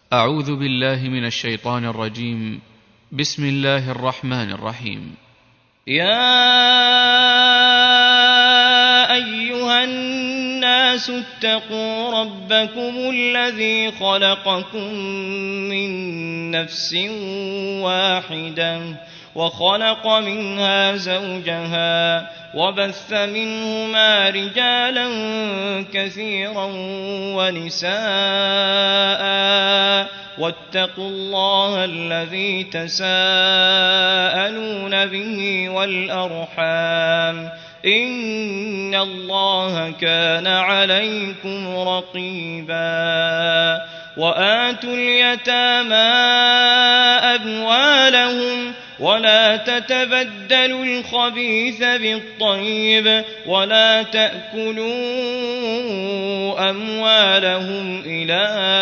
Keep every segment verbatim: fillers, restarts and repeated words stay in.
أعوذ بالله من الشيطان الرجيم. بسم الله الرحمن الرحيم. يا أيها الناس اتقوا ربكم الذي خلقكم من نفس واحدة وخلق منها زوجها وبث منهما رجالا كثيرا ونساء واتقوا الله الذي تساءلون به والأرحام إن الله كان عليكم رقيبا. وآتوا اليتامى أموالهم ولا تتبدلوا الخبيث بالطيب ولا تأكلوا أموالهم إلى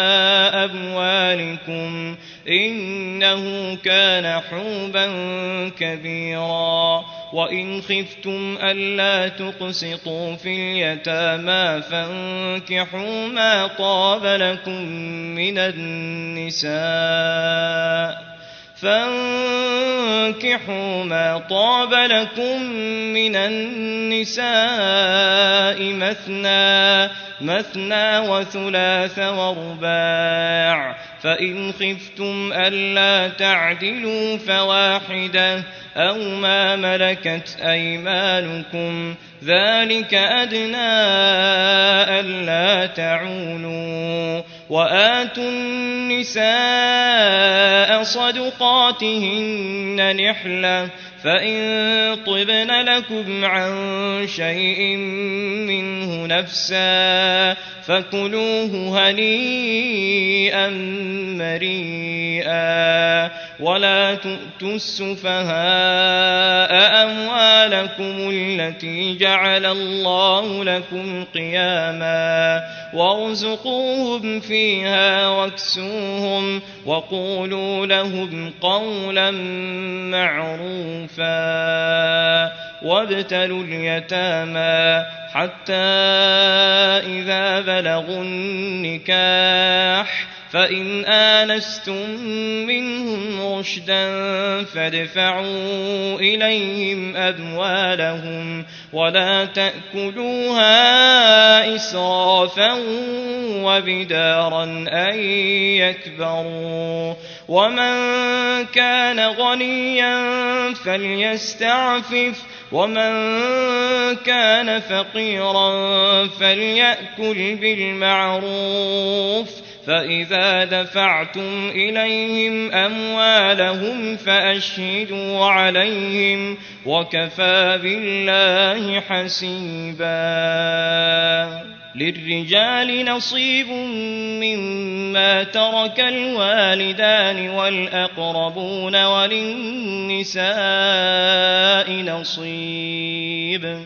أموالكم إنه كان حوبا كبيرا. وإن خفتم ألا تقسطوا في اليتامى فانكحوا ما طاب لكم من النساء فانكحوا ما طاب لكم من النساء مثنى مثنى وثلاث ورباع فإن خفتم ألا تعدلوا فواحدة أو ما ملكت أيمانكم ذلك أدنى ألا تعولوا. وآتوا النساء صدقاتهن نحلة فإن طبن لكم عن شيء منه نفسا فكلوه هنيئا مريئا. ولا تؤتوا السفهاء أموالكم التي جعل الله لكم قياما وارزقوهم فيها واكسوهم وقولوا لهم قولا معروفا. وابتلوا اليتامى حتى إذا بلغوا النكاح فإن آنستم منهم رشدا فادفعوا إليهم أموالهم ولا تأكلوها إسرافا وبدارا أن يكبروا. ومن كان غنيا فليستعفف ومن كان فقيرا فليأكل بالمعروف. فإذا دفعتم إليهم أموالهم فأشهدوا عليهم وكفى بالله حسيبا. للرجال نصيب مما ترك الوالدان والأقربون وللنساء نصيب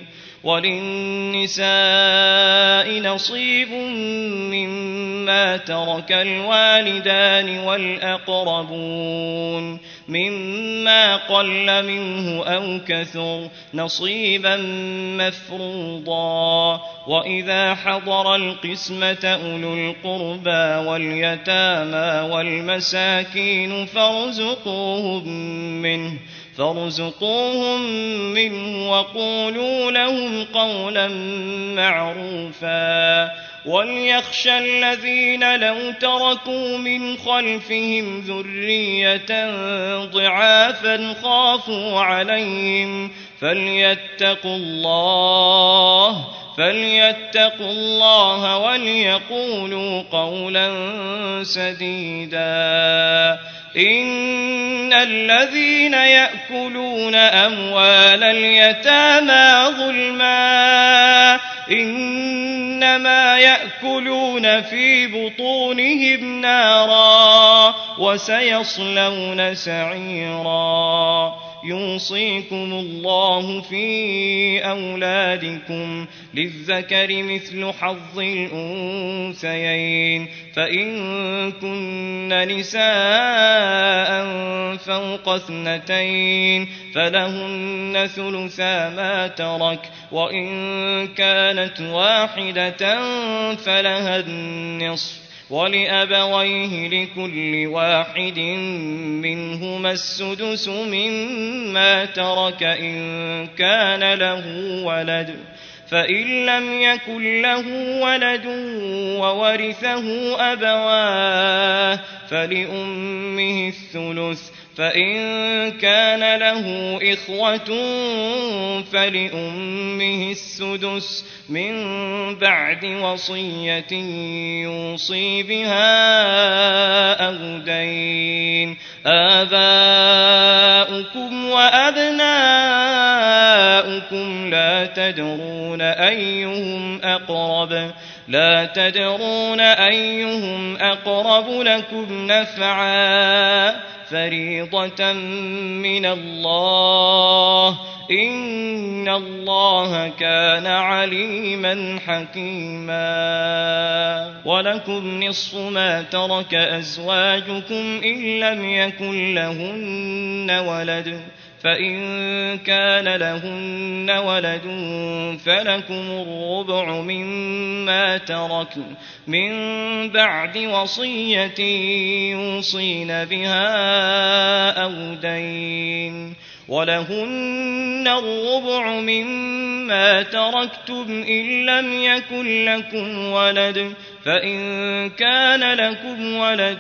وللنساء نصيب مما ترك الوالدان والأقربون مما قل منه أو كثر نصيبا مفروضا. وإذا حضر القسمة أولو القربى واليتامى والمساكين فارزقوهم منه فارزقوهم منه وقولوا لهم قولا معروفا. وليخشى الذين لو تركوا من خلفهم ذرية ضعافا خافوا عليهم فليتقوا الله فليتقوا الله وليقولوا قولا سديدا. إن الذين يأكلون أموال اليتامى ظلما إنما يأكلون في بطونهم نارا وسيصلون سعيرا. يوصيكم الله في أولادكم للذكر مثل حظ الأنثيين فإن كن نساء فوق اثنتين فلهن ثلثا ما ترك وإن كانت واحدة فلها النصف ولأبويه لكل واحد منهما السدس مما ترك إن كان له ولد فإن لم يكن له ولد وورثه أبواه فلأمه الثلث فإن كان له إخوة فلأمه السدس من بعد وصية يوصي بها أو دين آباؤكم وأبناؤكم لا تدرون أيهم أقرب لا تدرون أيهم أقرب لكم نفعا فريضة من الله إن الله كان عليما حكيما ولكم نصف ما ترك أزواجكم إن لم يكن لهن ولد فإن كان لهن ولد فلكم الربع مما تركن من بعد وصية يوصين بها أو دين ولهن الربع مما تركتم إن لم يكن لكم ولد فإن كان لكم ولد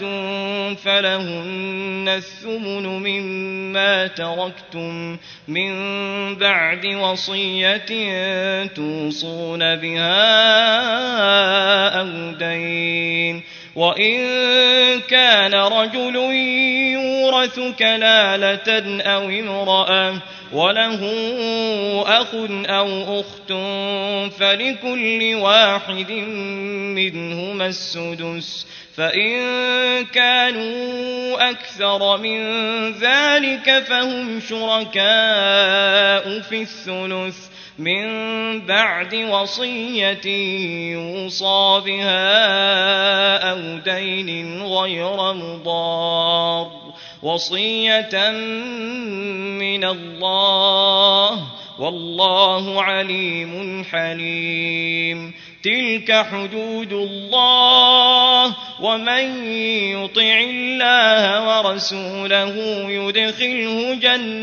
فلهن الثمن مما تركتم من بعد وصية توصون بها أو دين وإن كان رجل يورث كلالة أو امرأة وله أخ أو أخت فلكل واحد منهما السدس فإن كانوا أكثر من ذلك فهم شركاء في الثلث من بعد وصية يوصى بها أو دين غير مضار وصية من الله والله عليم حليم تلك حدود الله ومن يطع الله ورسوله يدخله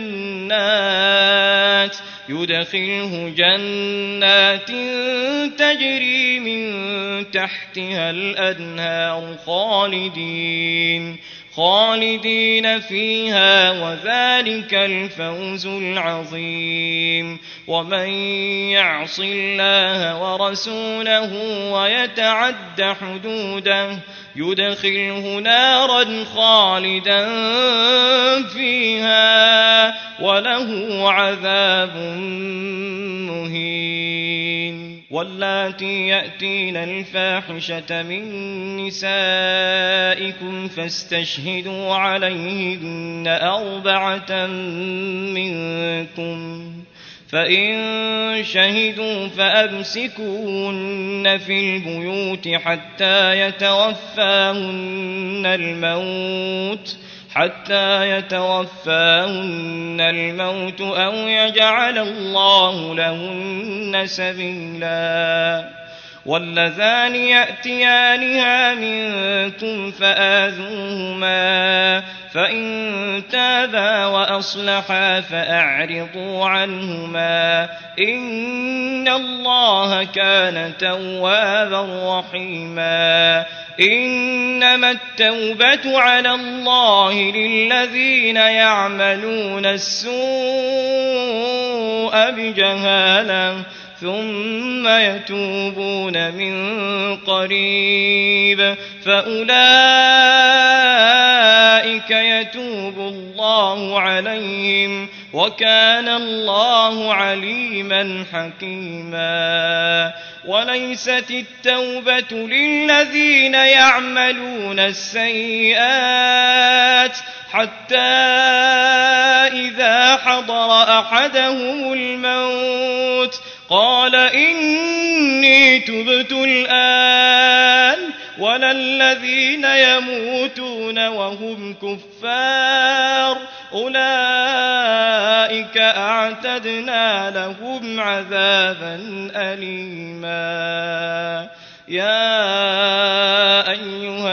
جنات يدخله جنات تجري من تحتها الأنهار خالدين خالدين فيها وذلك الفوز العظيم ومن يعص الله ورسوله ويتعد حدوده يدخله نارا خالدا فيها وله عذاب مهين واللاتي يأتين الفاحشة من نسائكم فاستشهدوا عليهن أربعة منكم فإن شهدوا فأمسكوهن في البيوت حتى يتوفاهن الموت حتى يتوفاهن الموت أو يجعل الله لهن سبيلا واللذان يأتيانها منكم فآذوهما فإن تابا وأصلحا فأعرضوا عنهما إن الله كان توابا رحيما إنما التوبة على الله للذين يعملون السوء بجهالة ثم يتوبون من قريب فأولئك يتوب الله عليهم وكان الله عليما حكيما وليست التوبة للذين يعملون السيئات حتى إذا حضر أحدهم الموت قال إني تبت الآن ولا الذين يموتون وهم كفار أولئك أعتدنا لهم عذابا أليما يا أيها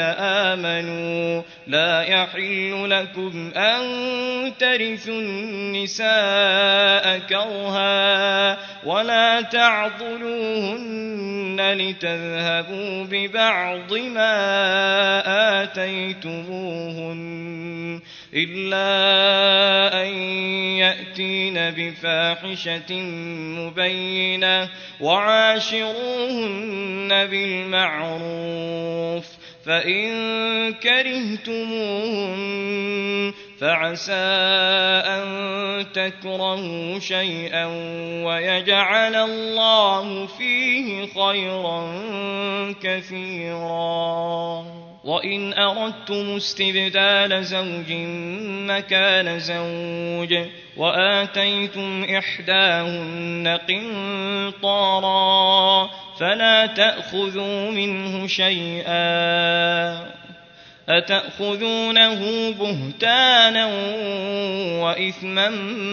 آمنوا لا يحل لكم أن ترثوا النساء كرها ولا تعضلوهن لتذهبوا ببعض ما آتيتموهن إلا أن يأتين بفاحشة مبينة وعاشروهن بالمعروف فإن كرهتموهن فعسى أن تكرهوا شيئا ويجعل الله فيه خيرا كثيرا وإن أردتم استبدال زوج مكان زوج وآتيتم إحداهن قنطارا فلا تأخذوا منه شيئا أتأخذونه بهتانا وإثما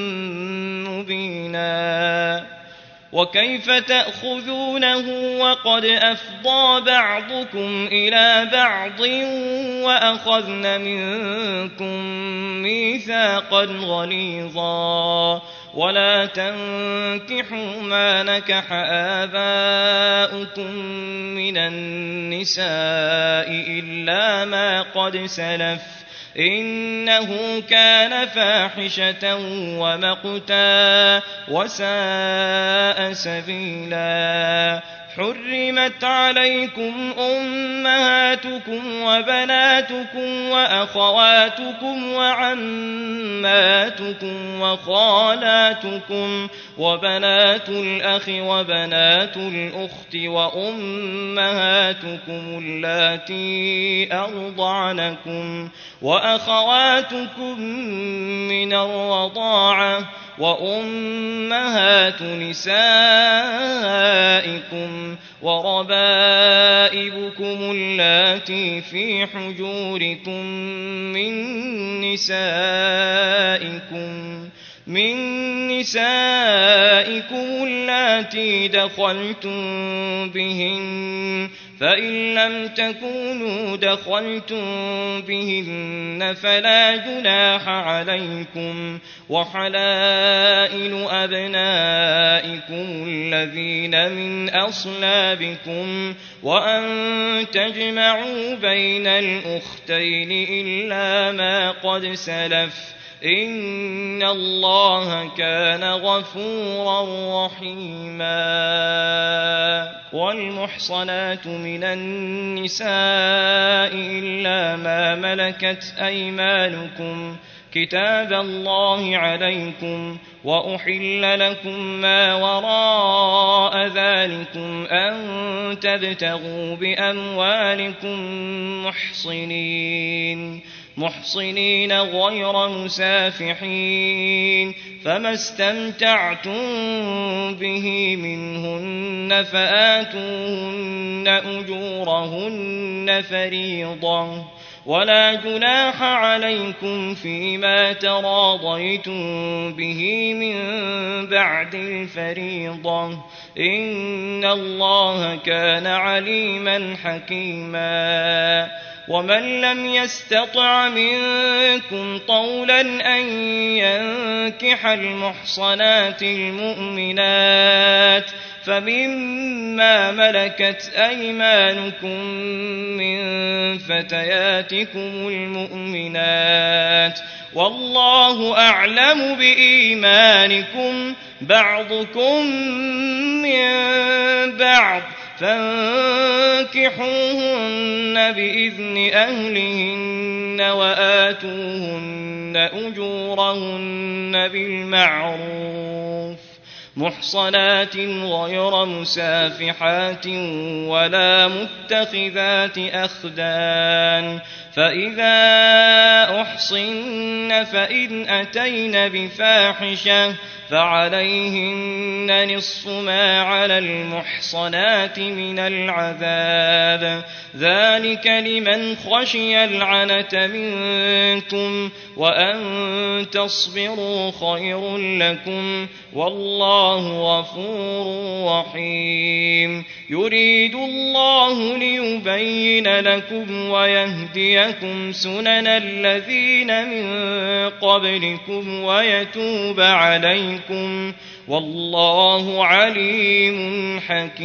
مبينا وكيف تأخذونه وقد أفضى بعضكم إلى بعض وأخذن منكم ميثاقا غليظا ولا تنكحوا ما نكح آباؤكم من النساء إلا ما قد سلف إنه كان فاحشة ومقتا وساء سبيلا حرمت عليكم أمهاتكم وبناتكم وأخواتكم وعماتكم وخالاتكم وبنات الأخ وبنات الأخت وأمهاتكم اللاتي أرضعنكم وأخواتكم من الرضاعة وأمهات نسائكم وربائبكم اللاتي في حجوركم من نسائكم من نسائكم اللاتي دخلتم بهن فإن لم تكونوا دخلتم بهن فلا جناح عليكم وحلائل أبنائكم الذين من أصلابكم وأن تجمعوا بين الأختين إلا ما قد سلف إن الله كان غفورا رحيما والمحصنات من النساء إلا ما ملكت أيمانكم كتاب الله عليكم وأحل لكم ما وراء ذلكم أن تبتغوا بأموالكم محصنين محصنين غير مسافحين فما استمتعتم به منهن فآتوهن أجورهن فريضة ولا جناح عليكم فيما تراضيتم به من بعد الفريضة إن الله كان عليما حكيما ومن لم يستطع منكم طولا أن ينكح المحصنات المؤمنات فمما ملكت أيمانكم من فتياتكم المؤمنات والله أعلم بإيمانكم بعضكم من بعض فانكحوهن بإذن أهلهن وآتوهن أجورهن بالمعروف محصنات غير مسافحات ولا متخذات أخدان فإذا أحصن فإن أتين بفاحشة فعليهن نصف ما على المحصنات من العذاب ذلك لمن خشي العنة منكم وأن تصبروا خير لكم والله غفور رحيم يريد الله ليبين لكم ويهديكم سنن الذين من قبلكم ويتوب عليكم والله عليم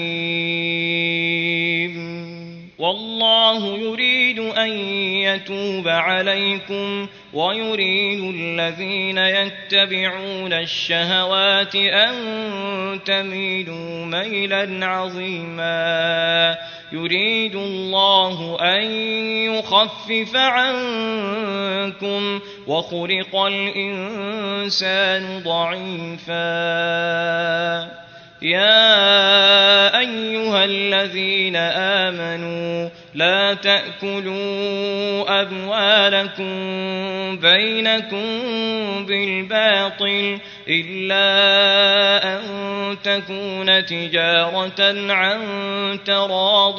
حكيم والله يريد أن يتوب عليكم ويريد الذين يتبعون الشهوات أن تميلوا ميلا عظيما يريد الله أن يخفف عنكم وخلق الإنسان ضعيفا يا أيها الذين آمنوا لا تأكلوا أموالكم بينكم بالباطل إلا أن تكون تجارة عن تراض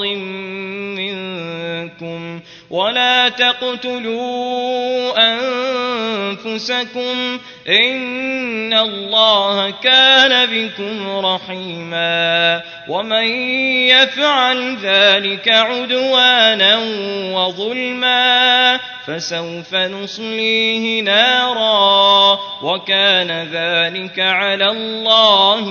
منكم ولا تقتلوا أنفسكم إن الله كان بكم رحيما ومن يفعل ذلك عدوانا وظلما فسوف نصليه نارا وكان ذلك على الله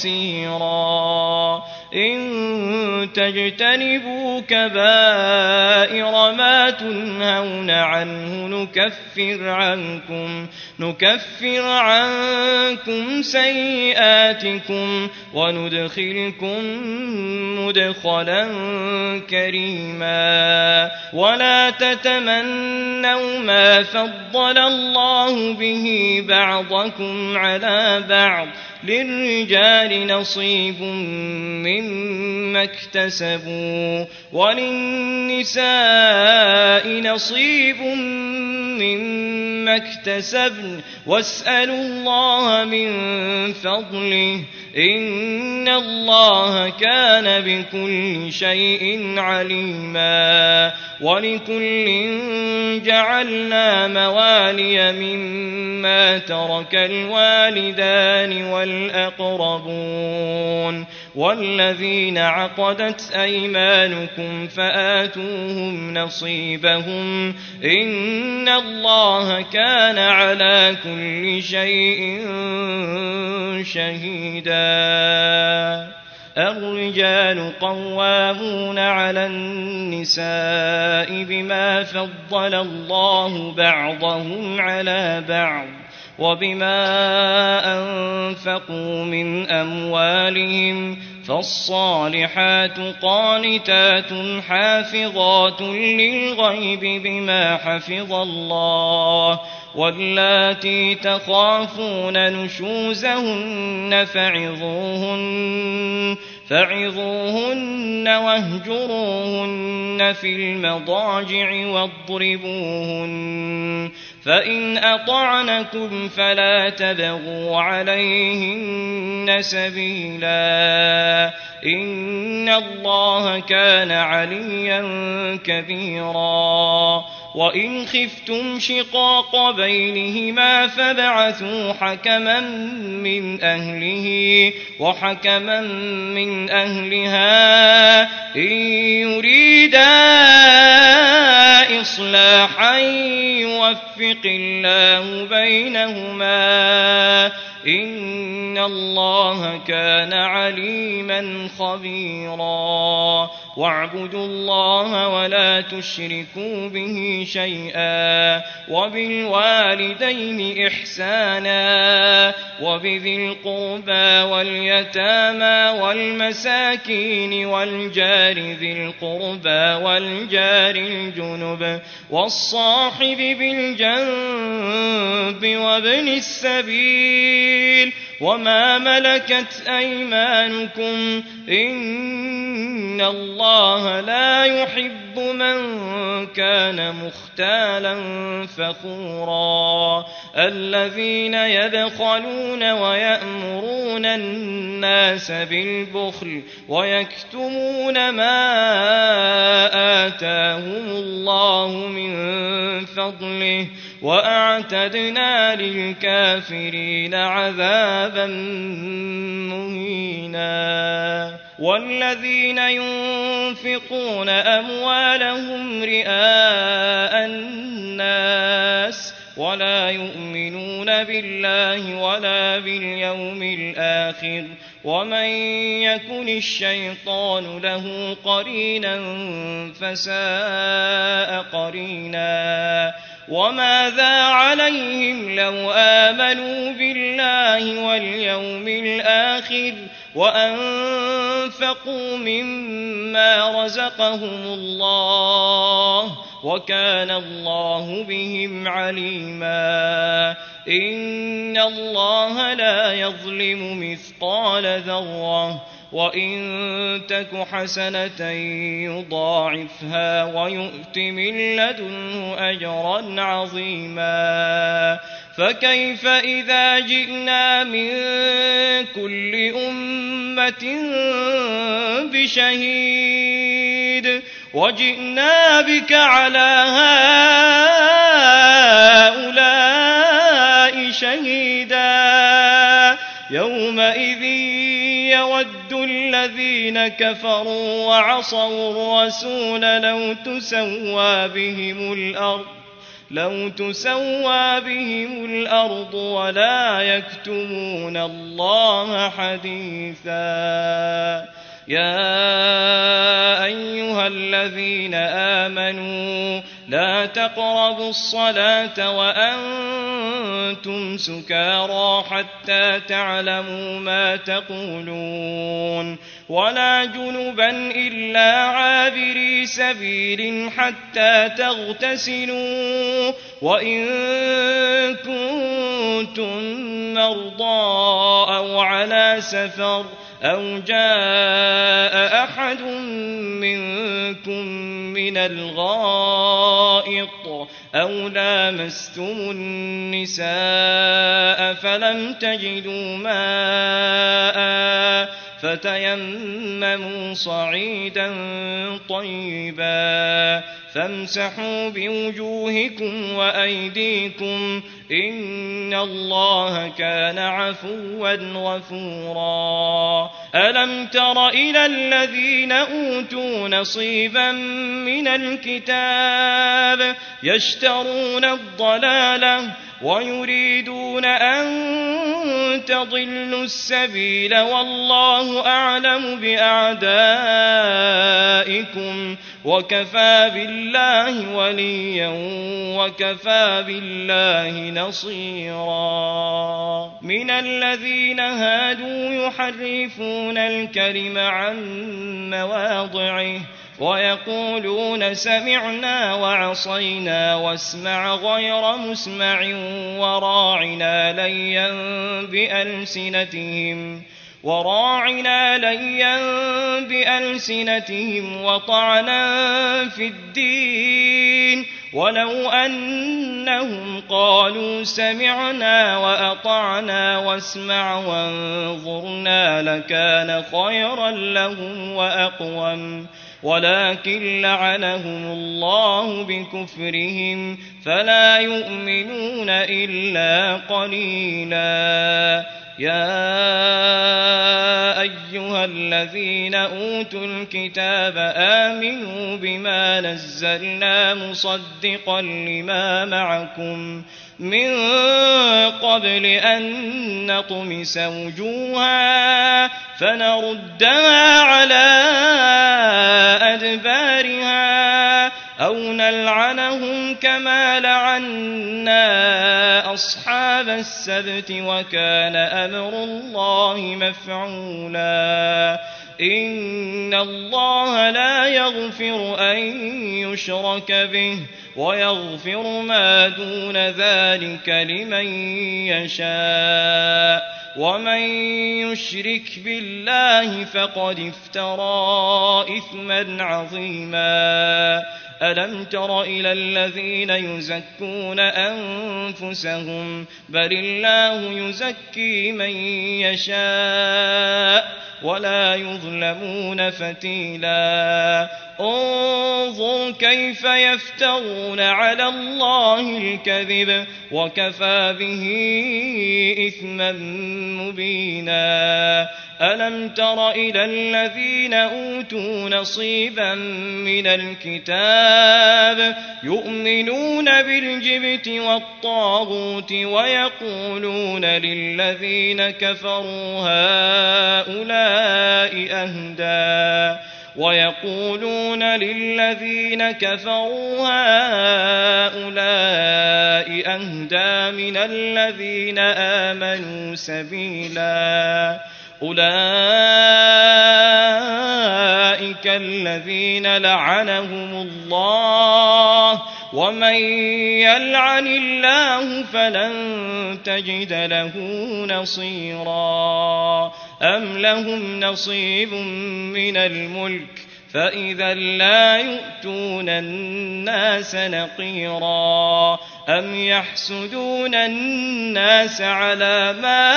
يسيرا إن تجتنبوا كبائر ما تنهون عنه نكفر عنكم نكفر عنكم سيئاتكم وندخلكم مدخلا كريما ولا تتمنوا ما فضل الله به بعضكم على بعض للرجال نصيب مما اكتسبوا وللنساء نصيب مما اكتسبن واسألوا الله من فضله إن الله كان بكل شيء عليما ولكل جعلنا موالي مما ترك الوالدان والأقربون والذين عقدت أيمانكم فآتوهم نصيبهم إن الله كان على كل شيء شهيدا الرجال قوامون على النساء بما فضل الله بعضهم على بعض وبما أنفقوا من أموالهم فالصالحات قانتات حافظات للغيب بما حفظ الله واللاتي تخافون نشوزهن فعظوهن فعظوهن واهجروهن في المضاجع واضربوهن فإن أطعنكم فلا تبغوا عليهن سبيلا إن الله كان عليا كبيرا وإن خفتم شقاق بينهما فابعثوا حكما من أهله وحكما من أهلها إن يريدا إصلاحا يوفق الله بينهما إن الله كان عليما خبيرا واعبدوا الله ولا تشركوا به شيئا وبالوالدين إحسانا وبذي القربى واليتامى والمساكين والجار ذي القربى والجار الجنب والصاحب بالجنب وابن السبيل وما ملكت أيمانكم إن الله لا يحب من كان مختالا فخورا الذين يبخلون ويأمرون الناس بالبخل ويكتمون ما آتاهم الله من فضله وأعتدنا للكافرين عذابا مهينا والذين ينفقون أموالهم رئاء الناس ولا يؤمنون بالله ولا باليوم الآخر ومن يكن الشيطان له قرينا فساء قرينا وماذا عليهم لو آمنوا بالله واليوم الآخر وأنفقوا مما رزقهم الله وكان الله بهم عليما إن الله لا يظلم مثقال ذرة وإن تك حسنة يضاعفها ويؤت من لدنه أجرا عظيما فكيف إذا جئنا من كل أمة بشهيد وجئنا بك على هؤلاء شهيدا يومئذ يود الذين كفروا وعصوا الرسول لو تسوى بهم الأرض لو تسوى بهم الأرض ولا يكتمون الله حديثا يا أيها الذين آمنوا لا تقربوا الصلاة وأنتم سكارى حتى تعلموا ما تقولون ولا جنبا إلا عابري سبيل حتى تغتسلوا وإن كنتم مرضى أو على سفر أو جاء أحد منكم من الغائط أو لامستم النساء فلم تجدوا ماء فتيمموا صعيدا طيبا فامسحوا بوجوهكم وأيديكم إن الله كان عفوا غفورا ألم تر إلى الذين أوتوا نصيبا من الكتاب يشترون الضلالة ويريدون أن تضلوا السبيل والله أعلم بأعدائكم وكفى بالله وليا وكفى بالله نصيرا من الذين هادوا يحرفون الكلم عن مواضعه ويقولون سمعنا وعصينا واسمع غير مسمع وراعنا ليا بألسنتهم وراعنا ليا بألسنتهم وطعنا في الدين ولو أنهم قالوا سمعنا وأطعنا واسمع وانظرنا لكان خيرا لهم وأقوم ولكن لعنهم الله بكفرهم فلا يؤمنون إلا قليلا يا أيها الذين أوتوا الكتاب آمنوا بما نزلنا مصدقا لما معكم من قبل أن نطمس وجوها فنردها على أدبارها أو نلعنهم كما لعنا أصحاب السبت وكان أمر الله مفعولا إن الله لا يغفر أن يشرك به ويغفر ما دون ذلك لمن يشاء ومن يشرك بالله فقد افترى إثما عظيما ألم تر إلى الذين يزكون أنفسهم بل الله يزكي من يشاء ولا يظلمون فتيلا انظر كيف يفترون على الله الكذب وكفى به إثما مبينا ألم تر إلى الذين أوتوا نصيبا من الكتاب يؤمنون بالجبت والطاغوت ويقولون للذين كفروا هؤلاء أهدى ويقولون للذين كفروا هؤلاء أهدى من الذين آمنوا سبيلا أولئك الذين لعنهم الله ومن يلعن الله فلن تجد له نصيرا أم لهم نصيب من الملك فإذا لا يؤتون الناس نقيرا أم يحسدون الناس على ما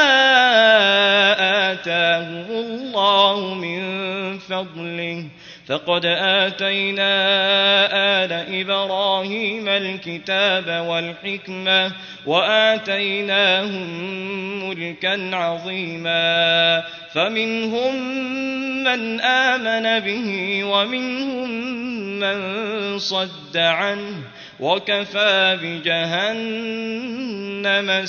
آتاهم الله من فضله فقد آتينا آل إبراهيم الكتاب والحكمة وآتيناهم ملكا عظيما فمنهم من آمن به ومنهم من صد عنه وكفى بجهنم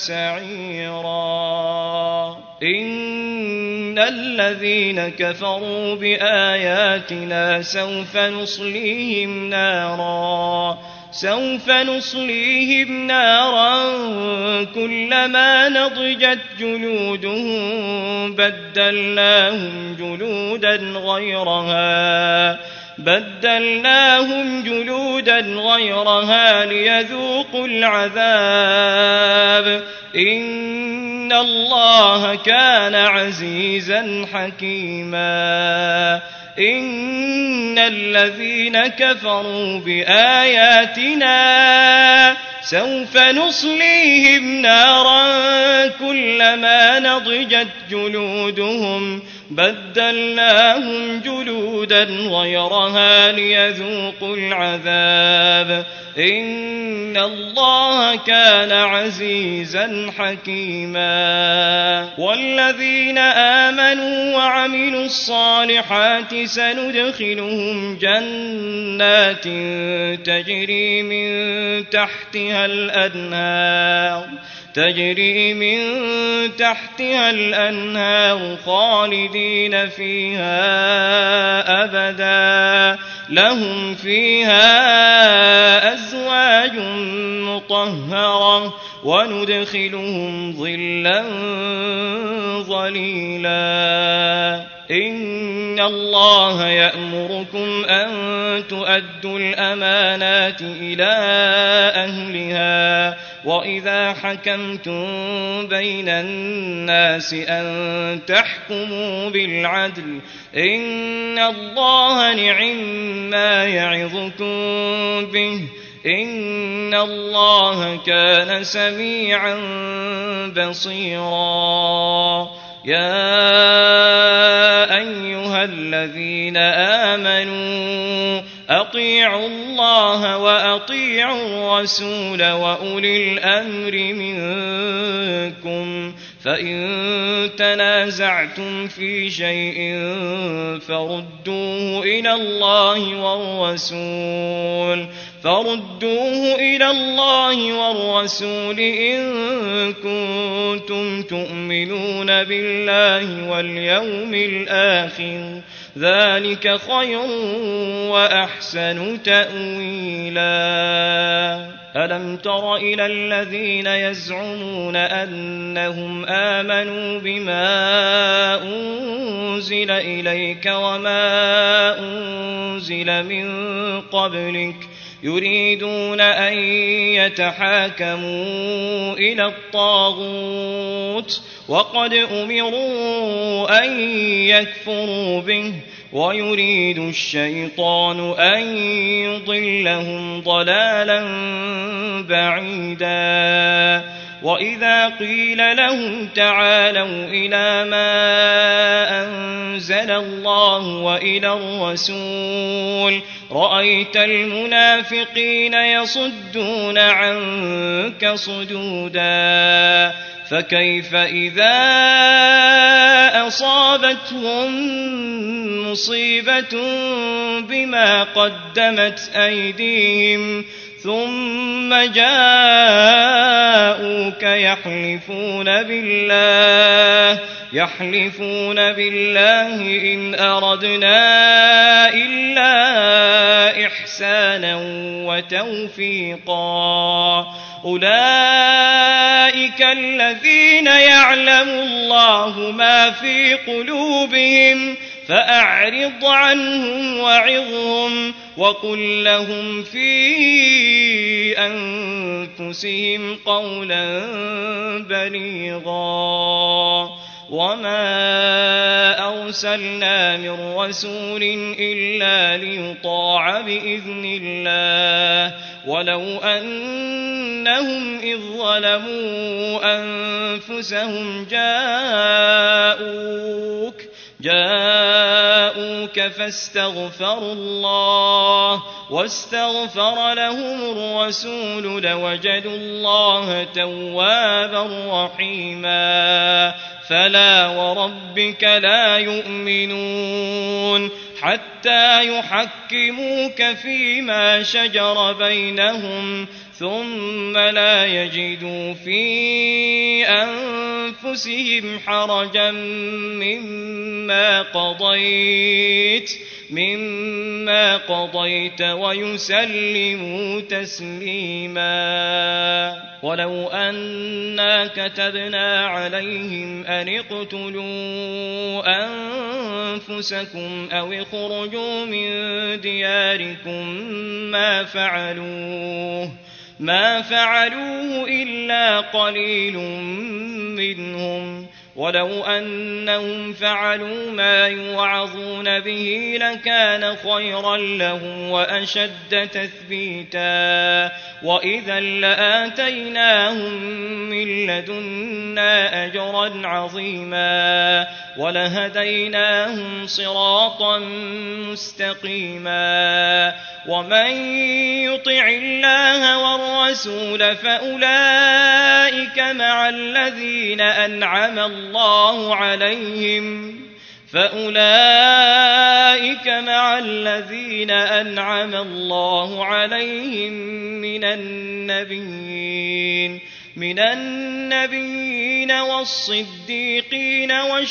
سعيرا إن الذين كفروا بآياتنا سوف نصليهم نارا سوف نصليهم نارا كلما نضجت جلودهم بدلناهم جلودا غيرها بدلناهم جلودا غيرها ليذوقوا العذاب إن الله كان عزيزا حكيما إن الذين كفروا بآياتنا سوف نصليهم نارا كلما نضجت جلودهم بدلناهم جلودا غيرها ليذوقوا العذاب إن الله كان عزيزا حكيما والذين آمنوا وعملوا الصالحات سندخلهم جنات تجري من تحتها الأنهار تجري من تحتها الأنهار خالدين فيها أبدا لهم فيها أزواج مطهرة وندخلهم ظلا ظليلا إن الله يأمركم أن تؤدوا الأمانات إلى أهلها وإذا حكمتم بين الناس أن تحكموا بالعدل إن الله نعما يعظكم به إن الله كان سميعا بصيرا يا أيها الذين آمنوا أطيعوا الله وأطيعوا الرسول وأولي الأمر منكم فإن تنازعتم في شيء فردوه إلى الله والرسول فردوه إلى الله والرسول إن كنتم تؤمنون بالله واليوم الآخر ذلك خير وأحسن تأويلا ألم تر إلى الذين يزعمون أنهم آمنوا بما أنزل إليك وما أنزل من قبلك يريدون أن يتحاكموا إلى الطاغوت وقد أمروا أن يكفروا به ويريد الشيطان أن يضلهم ضلالا بعيدا وإذا قيل لهم تعالوا إلى ما أنزل الله وإلى الرسول رأيت المنافقين يصدون عنك صدودا فكيف إذا أصابتهم مصيبة بما قدمت أيديهم ثم جاءوك يحلفون بالله يحلفون بالله إن أردنا إلا إحسانا وتوفيقا أولئك الذين يعلم الله ما في قلوبهم فأعرض عنهم وعظهم وقل لهم في أنفسهم قولا بليغا وما أرسلنا من رسول إلا ليطاع بإذن الله ولو أنهم إذ ظلموا أنفسهم جاءوك جاءوك فاستغفروا الله واستغفر لهم الرسول لوجدوا الله توابا رحيما فلا وربك لا يؤمنون حتى يحكموك فيما شجر بينهم ثم لا يجدوا في أنفسهم حرجا مما قضيت مما قضيت ويسلموا تسليما ولو أنا كتبنا عليهم أن اقتلوا أنفسكم أو اخرجوا من دياركم ما فعلوه ما فعلوه إلا قليل منهم ولو أنهم فعلوا ما يوعظون به لكان خيرا لهم وأشد تثبيتا وإذا لآتيناهم من لدنا أجرا عظيما ولهديناهم صراطا مستقيما ومن يطع الله والرسول فأولئك مع الذين أنعم الله عليهم فأولئك مع الذين أنعم الله عليهم من النبيين من النبيين والصديقين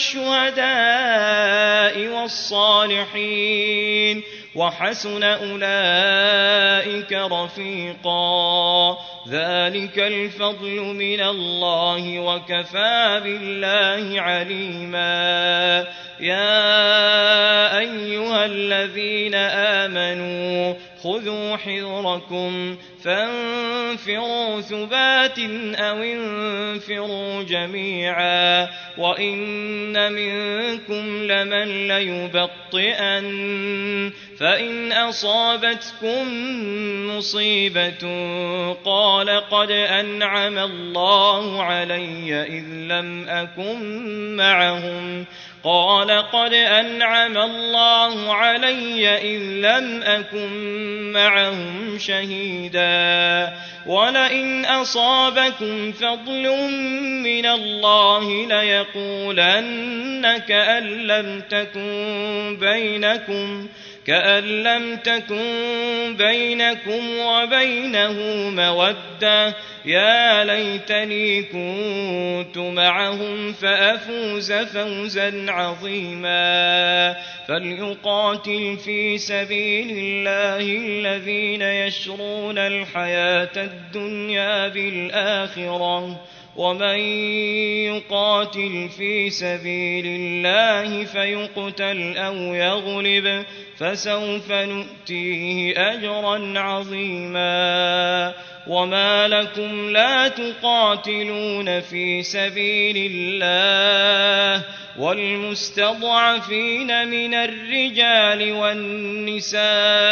والشهداء والصالحين وحسن أولئك رفيقا ذلك الفضل من الله وكفى بالله عليما يا أيها الذين آمنوا خذوا حذركم فانفروا ثبات أو انفروا جميعا وإن منكم لمن ليبطئن فإن أصابتكم مصيبة قال قد أنعم الله علي إذ لم أكن معهم قال قد أنعم الله علي إذ لم أكن معهم شهيدا ولئن أصابكم فضل من الله ليقولن كأن لم تكن بينكم كأن لم تكن بينكم وبينه مودة يا ليتني كنت معهم فأفوز فوزا عظيما فليقاتل في سبيل الله الذين يشرون الحياة الدنيا بالآخرة ومن يقاتل في سبيل الله فيقتل أو يغلب فسوف نؤتيه أجرا عظيما وما لكم لا تقاتلون في سبيل الله والمستضعفين من الرجال والنساء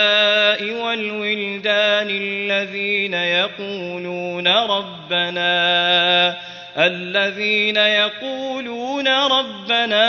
والولدان الذين يقولون ربنا الذين يقولون ربنا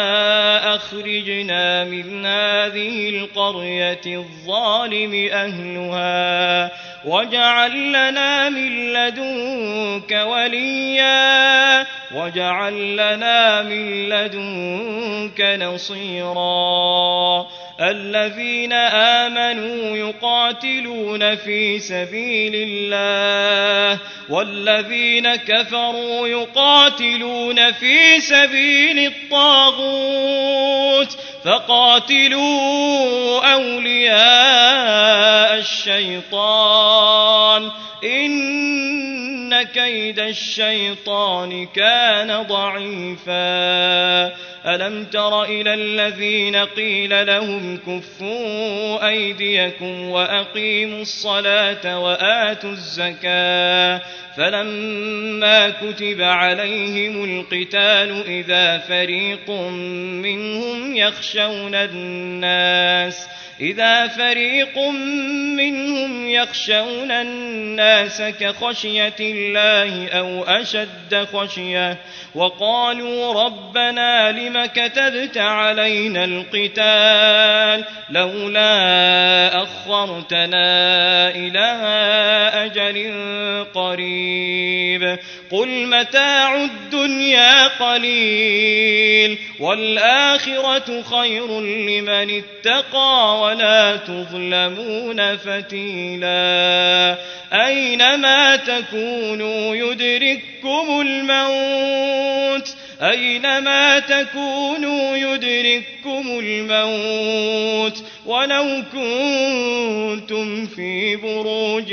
أخرجنا من هذه القرية الظالم أهلها واجعل لنا من لدنك وليا واجعل لنا من لدنك نصيرا الذين آمنوا يقاتلون في سبيل الله والذين كفروا يقاتلون في سبيل الطاغوت فقاتلوا أولياء الشيطان إن كيد الشيطان كان ضعيفا ألم تر إلى الذين قيل لهم كفوا أيديكم وأقيموا الصلاة وآتوا الزكاة فلما كتب عليهم القتال إذا فريق منهم يخشون الناس إذا فريق منهم يخشون الناس كخشية الله أو أشد خشية وقالوا ربنا لم كتبت علينا القتال لولا أخرتنا إلى أجل قريب قل متاع الدنيا قليل والآخرة خير لمن اتقى ولا تظلمون فتيلا أينما تكونوا يدرككم الموت أينما تكونوا يدرككم الموت ولو كنتم في بروج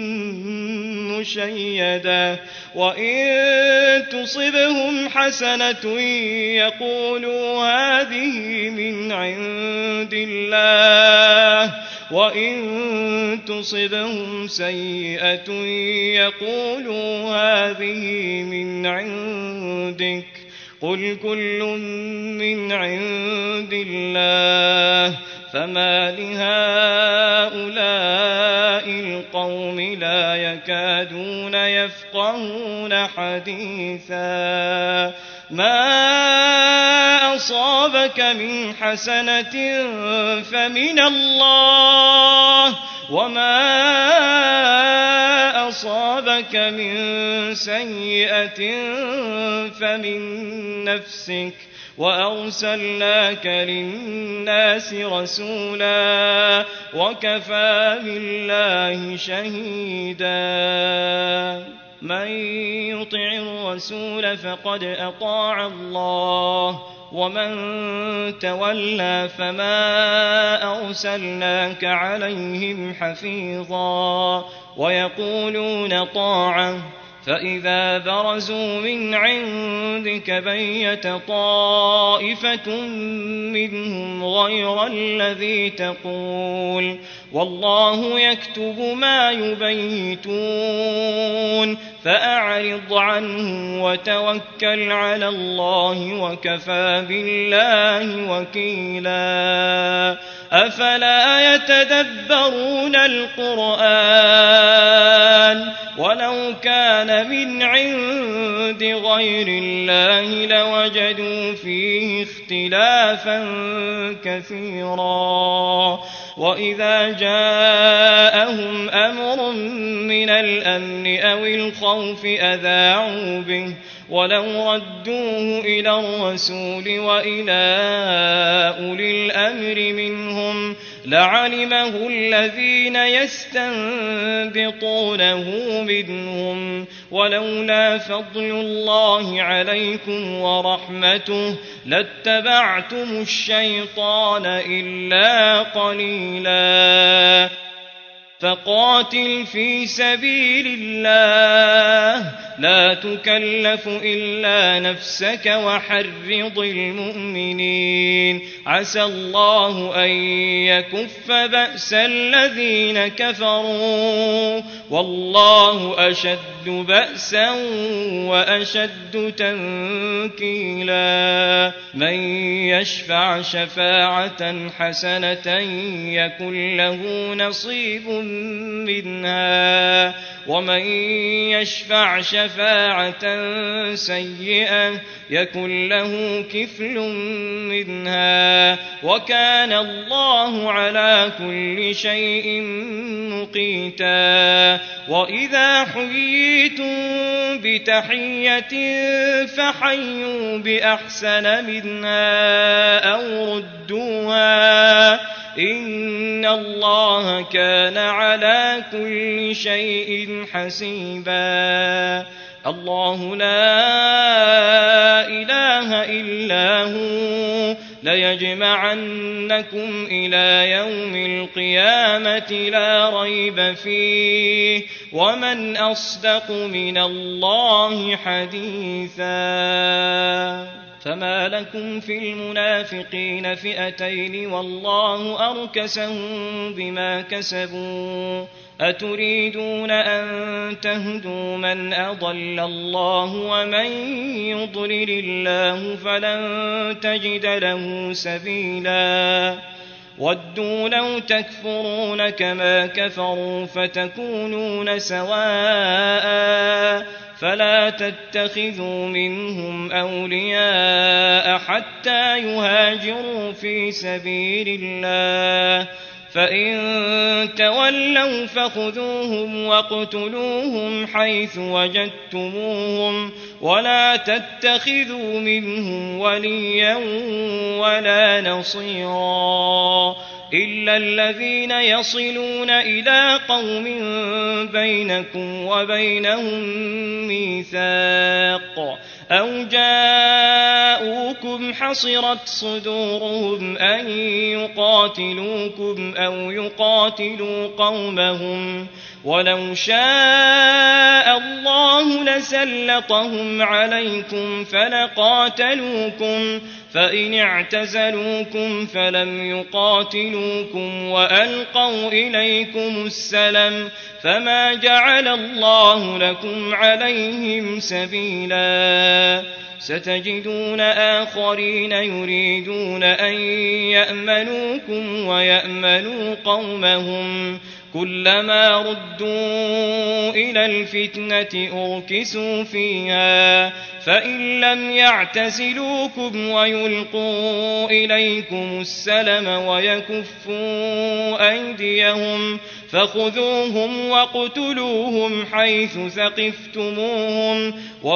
مشيدة وإن تصبهم حسنة يقولوا هذه من عند الله وإن تصبهم سيئة يقولوا هذه من عندك قل كل من عند الله فما لهؤلاء القوم لا يكادون يفقهون حديثا ما أصابك من حسنة فمن الله وما أصابك من سيئة فمن نفسك وأرسلناك للناس رسولا وكفى بالله شهيدا من يطع الرسول فقد أطاع الله ومن تولى فما أرسلناك عليهم حفيظا ويقولون طاعة فإذا برزوا من عندك بيت طائفة منهم غير الذي تقول والله يكتب ما يبيتون فأعرض عنهم وتوكل على الله وكفى بالله وكيلا أفلا يتدبرون القرآن ولو كان من عند غير الله لوجدوا فيه اختلافا كثيرا وإذا جاءهم أمر من الأمن أو الخوف أذاعوا به ولو ردوه إلى الرسول وإلى أولي الأمر منهم لعلمه الذين يستنبطونه منهم ولولا فضل الله عليكم ورحمته لاتبعتم الشيطان إلا قليلا فقاتل في سبيل الله لا تكلف إلا نفسك وحرض المؤمنين عسى الله أن يكف بأس الذين كفروا والله أشد بأسا وأشد تنكيلا من يشفع شفاعة حسنة يكن له نصيب منها ومن يشفع شفاعة سيئة يكن له كفل منها وكان الله على كل شيء مقيتا وإذا حييتم بتحية فحيوا بأحسن منها أو ردوها إن الله كان على كل شيء حسيبا الله لا إله إلا هو ليجمعنكم إلى يوم القيامة لا ريب فيه ومن أصدق من الله حديثا فما لكم في المنافقين فئتين والله أركسهم بما كسبوا أتريدون أن تهدوا من أضل الله ومن يضلل الله فلن تجد له سبيلا ودوا لو تكفرون كما كفروا فتكونون سواء فلا تتخذوا منهم أولياء حتى يهاجروا في سبيل الله فإن تولوا فخذوهم واقتلوهم حيث وجدتموهم ولا تتخذوا منهم وليا ولا نصيرا إلا الذين يصلون إلى قوم بينكم وبينهم ميثاق أو جاءوكم حصرت صدورهم أن يقاتلوكم أو يقاتلوا قومهم ولو شاء الله لسلطهم عليكم فلقاتلوكم فإن اعتزلوكم فلم يقاتلوكم وألقوا إليكم السلم فما جعل الله لكم عليهم سبيلا ستجدون آخرين يريدون أن يأمنوكم ويأمنوا قومهم كلما ردوا إلى الفتنة أركسوا فيها فإن لم يعتزلوكم ويلقوا إليكم السلم ويكفوا أيديهم فخذوهم واقتلوهم حيث ثقفتموهم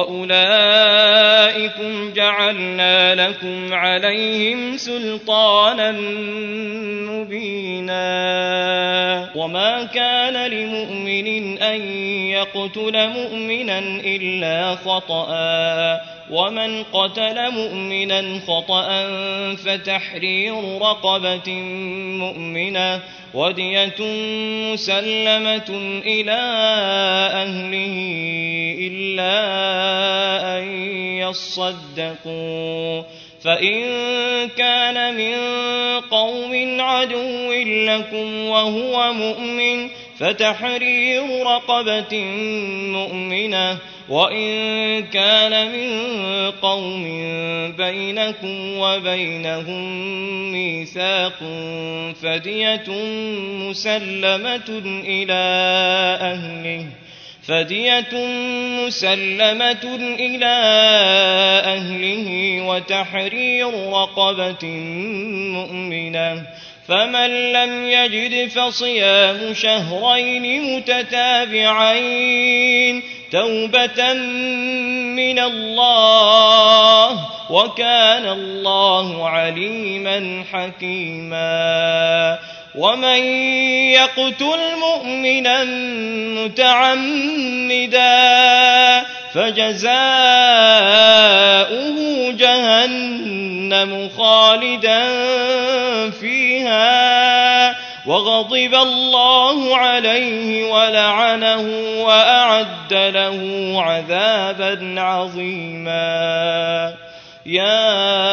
وأولئكم جعلنا لكم عليهم سلطانا مبينا وما كان لمؤمن أن يقتل مؤمنا إلا خطأ ومن قتل مؤمنا خطأ فتحرير رقبة مؤمنة ودية مسلمة إلى أهله إلا أن يصدقوا فإن كان من قوم عدو لكم وهو مؤمن فتحرير رقبة مؤمنة وإن كان من قوم بينكم وبينهم ميثاق فدية مسلمة إلى أهله فدية مسلمة إلى أهله وتحرير رقبة مؤمنة فمن لم يجد فصيام شهرين متتابعين توبة من الله وكان الله عليما حكيما ومن يقتل مؤمنا متعمدا فجزاؤه جهنم خالدا فيها وغضب الله عليه ولعنه وأعد له عذابا عظيما. يا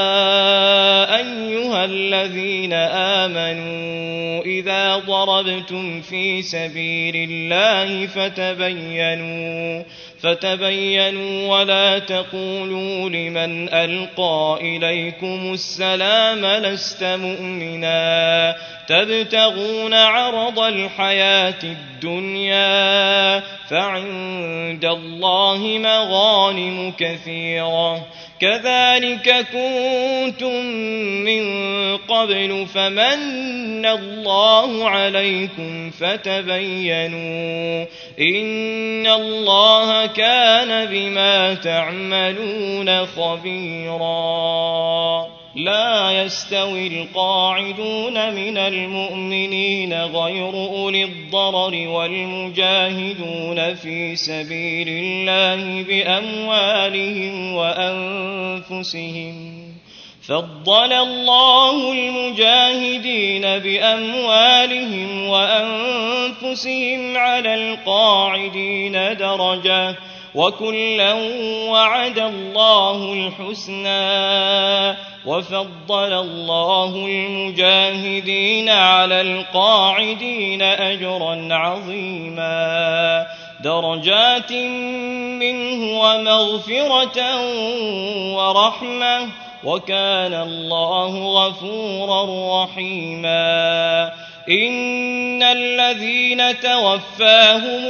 أيها الذين آمنوا إذا ضربتم في سبيل الله فتبينوا فتبينوا ولا تقولوا لمن ألقى إليكم السلام لست مؤمنا تبتغون عرض الحياة الدنيا فعند الله مغانم كثيرة كذلك كنتم من قبل فمن الله عليكم فتبينوا إن الله كان بما تعملون خبيرا. لا يستوي القاعدون من المؤمنين غير أولي الضرر والمجاهدون في سبيل الله بأموالهم وأنفسهم فضل الله المجاهدين بأموالهم وأنفسهم على القاعدين درجة وكلا وعد الله الحسنى وفضل الله المجاهدين على القاعدين أجرا عظيما درجات منه ومغفرة ورحمة وكان الله غفورا رحيما. إن الذين توفاهم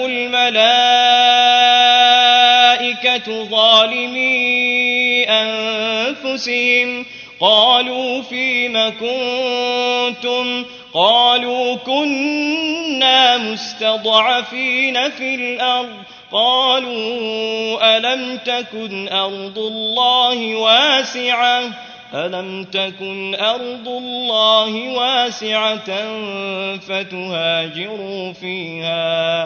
الملائكة ظالمي أنفسهم قالوا فيم كنتم قالوا كنا مستضعفين في الأرض قالوا ألم تكن أرض الله واسعة ألم تكن أرض الله واسعة فتهاجروا فيها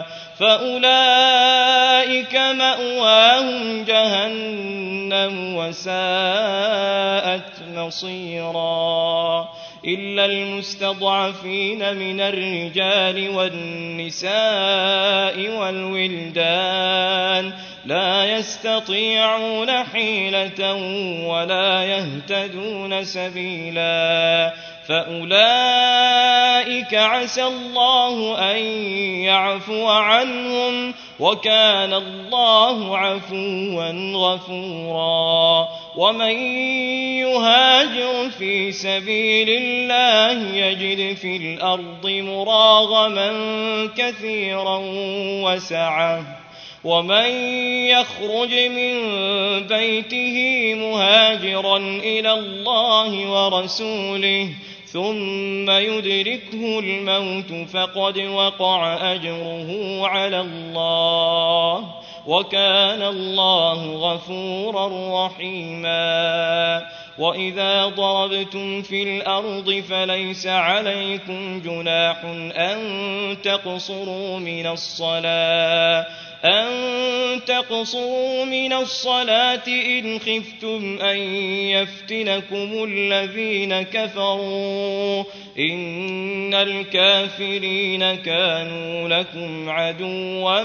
فأولئك مأواهم جهنم وساءت مصيرا. إلا المستضعفين من الرجال والنساء والولدان لا يستطيعون حيلة ولا يهتدون سبيلا فأولئك عسى الله أن يعفو عنهم وكان الله عفوا غفورا. ومن يهاجر في سبيل الله يجد في الأرض مراغما كثيرا وسعة ومن يخرج من بيته مهاجرا إلى الله ورسوله ثم يدركه الموت فقد وقع أجره على الله وكان الله غفورا رحيما. وإذا ضربتم في الأرض فليس عليكم جناح أن تقصروا من الصلاة أن تقصروا من الصلاة إن خفتم أن يفتنكم الذين كفروا إن الكافرين كانوا لكم عدوا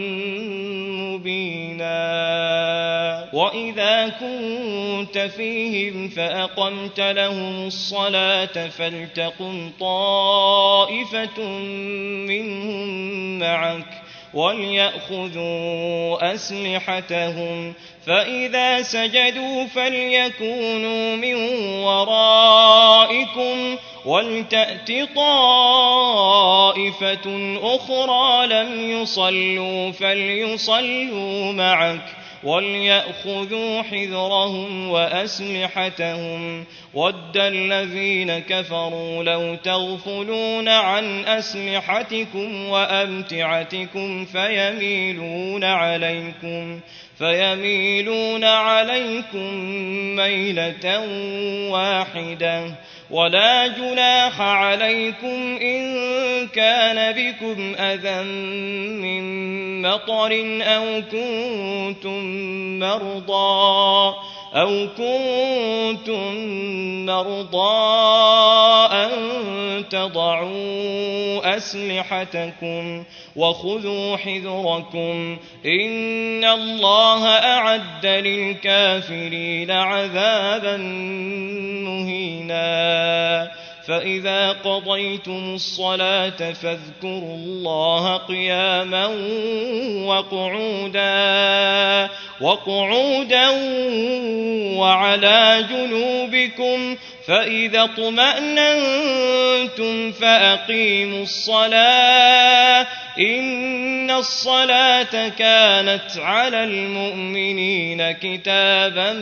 مبينا. وإذا كنت فيهم فأقمت لهم الصلاة فلتقم طائفة منهم معك وليأخذوا أسلحتهم فإذا سجدوا فليكونوا من ورائكم ولتأت طائفة أخرى لم يصلوا فليصلوا معك وليأخذوا حذرهم وأسلحتهم ود الذين كفروا لو تغفلون عن أسلحتكم وأمتعتكم فيميلون عليكم فيميلون عليكم ميلة واحدة ولا جناح عليكم إن كان بكم أذى من مطر أو كنتم مرضى أو كنتم مرضى أن تضعوا أسلحتكم وخذوا حذركم إن الله أعد للكافرين عذابا مهينا فإذا قضيتم الصلاة فاذكروا الله قياما وقعودا وقعودا وعلى جنوبكم فإذا اطمأننتم فأقيموا الصلاة إن الصلاة كانت على المؤمنين كتابا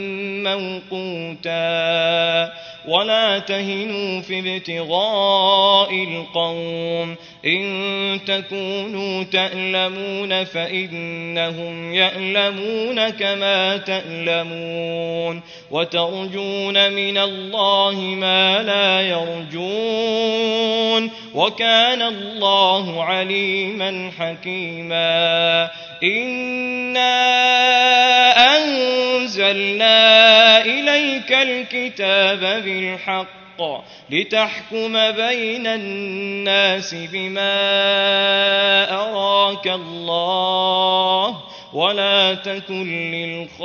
موقوتا ولا تهنوا في ابتغاء القوم إن تكونوا تألمون فإنهم يألمون كما تألمون وترجون من الله ما لا يرجون وكان الله عليما حكيما إنا أنزلنا إليك الكتاب بالحق لتحكم بين الناس بما أراك الله ولا تكن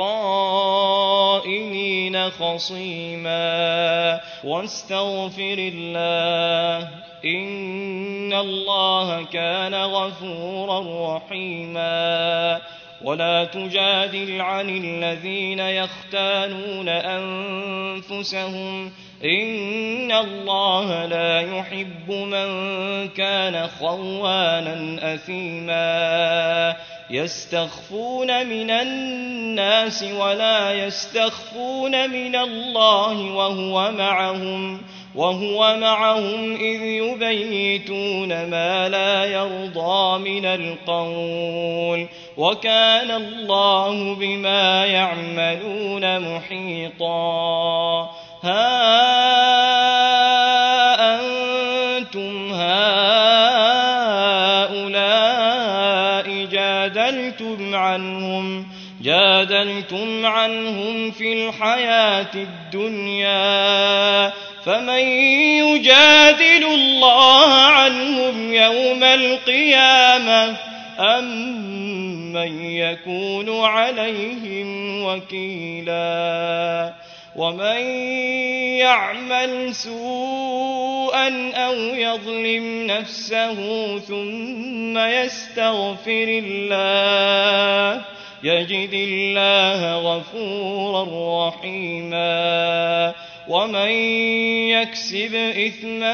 للخائنين خصيما واستغفر الله إن الله كان غفورا رحيما ولا تجادل عن الذين يختانون أنفسهم إن الله لا يحب من كان خوانا أثيما يستخفون من الناس ولا يستخفون من الله وهو معهم وهو معهم إذ يبيتون ما لا يرضى من القول وكان الله بما يعملون محيطا ها أنتم هؤلاء جادلتم عنهم جادلتم عنهم في الحياة الدنيا فمن يجادل الله عنهم يوم القيامة أم من يكون عليهم وكيلا ومن يعمل سوءا أو يظلم نفسه ثم يستغفر الله يجد الله غفورا رحيما ومن يكسب إثما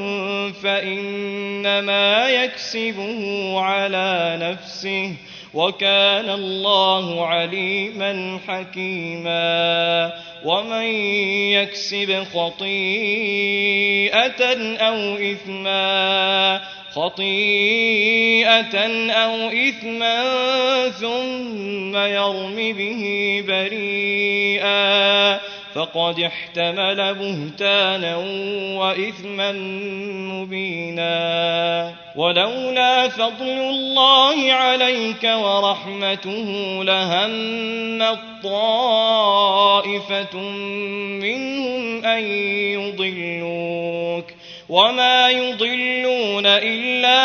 فإنما يكسبه على نفسه وكان الله عليما حكيما ومن يكسب خطيئة أو إثما خطيئة أو إثما ثم يرم به بريئا فقد احتمل بهتانا وإثما مبينا ولولا فضل الله عليك ورحمته لهم طائفة منهم أن يضلوك وما يضلون إلا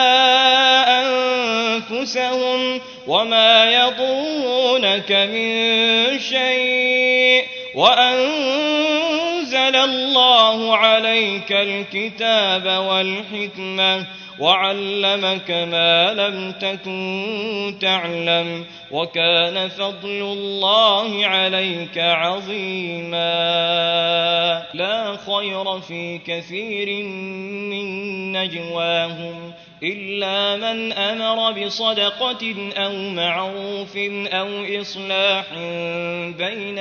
أنفسهم وما يضرونك من شيء وأنزل الله عليك الكتاب والحكمة وعلمك ما لم تكن تعلم وكان فضل الله عليك عظيما لا خير في كثير من نجواهم إلا من أمر بصدقة أو معروف أو إصلاح بين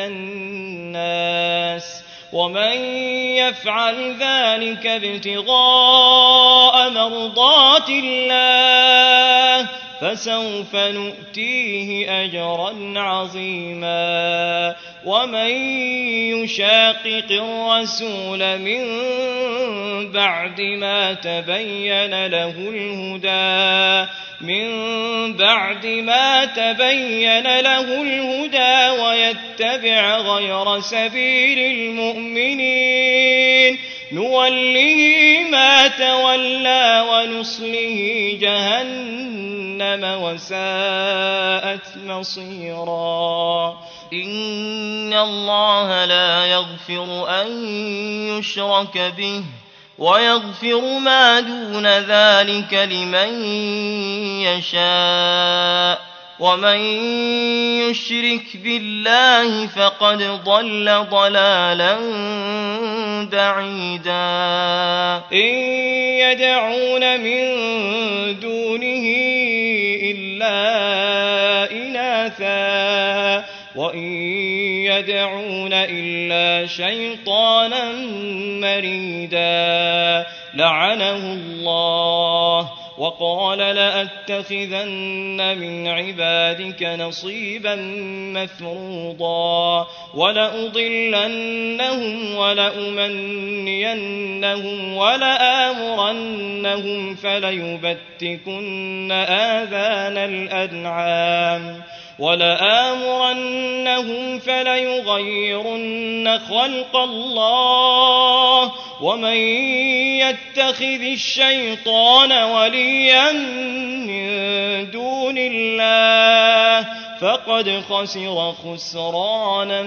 الناس ومن يفعل ذلك ابتغاء مرضات الله فسوف نؤتيه أجرا عظيما ومن يشاقق الرسول من بعد ما تبين له الهدى من بعد ما تبين له الهدى ويتبع غير سبيل المؤمنين نوله ما تولى ونصله جهنم وساءت مصيرا إن الله لا يغفر أن يشرك به ويغفر ما دون ذلك لمن يشاء ومن يشرك بالله فقد ضل ضلالا بعيدا إن يدعون من دونه إلا إناثا وإن يدعون إلا شيطانا مريدا لعنه الله وقال لأتخذن من عبادك نصيبا مفروضا ولأضلنهم ولأمنينهم ولآمرنهم فليبتكن آذان الأنعام ولآمرنهم فليغيرن خلق الله ومن يتخذ الشيطان وليا من دون الله فقد خسر خسرانا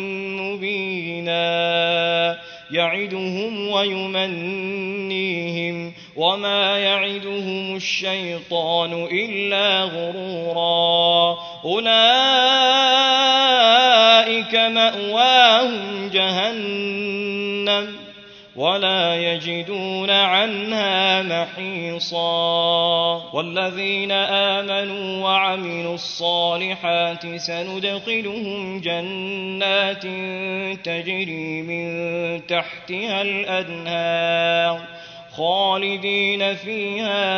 مبينا يعدهم ويمنيهم وما يعدهم الشيطان إلا غرورا أولئك مأواهم جهنم ولا يجدون عنها محيصا والذين آمنوا وعملوا الصالحات سندخلهم جنات تجري من تحتها الأنهار خالدين فيها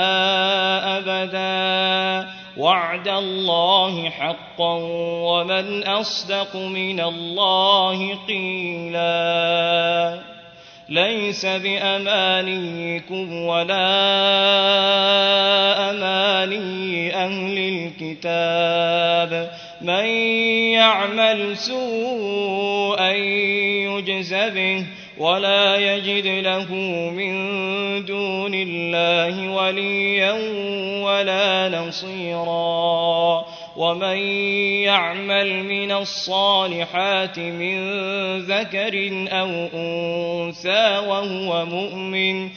أبدا وعد الله حقا ومن أصدق من الله قيلا ليس بأمانيكم ولا أماني أهل الكتاب من يعمل سوءا يجز به ولا يجد له من دون الله وليا ولا نصيرا ومن يعمل من الصالحات من ذكر أو أنثى وهو مؤمن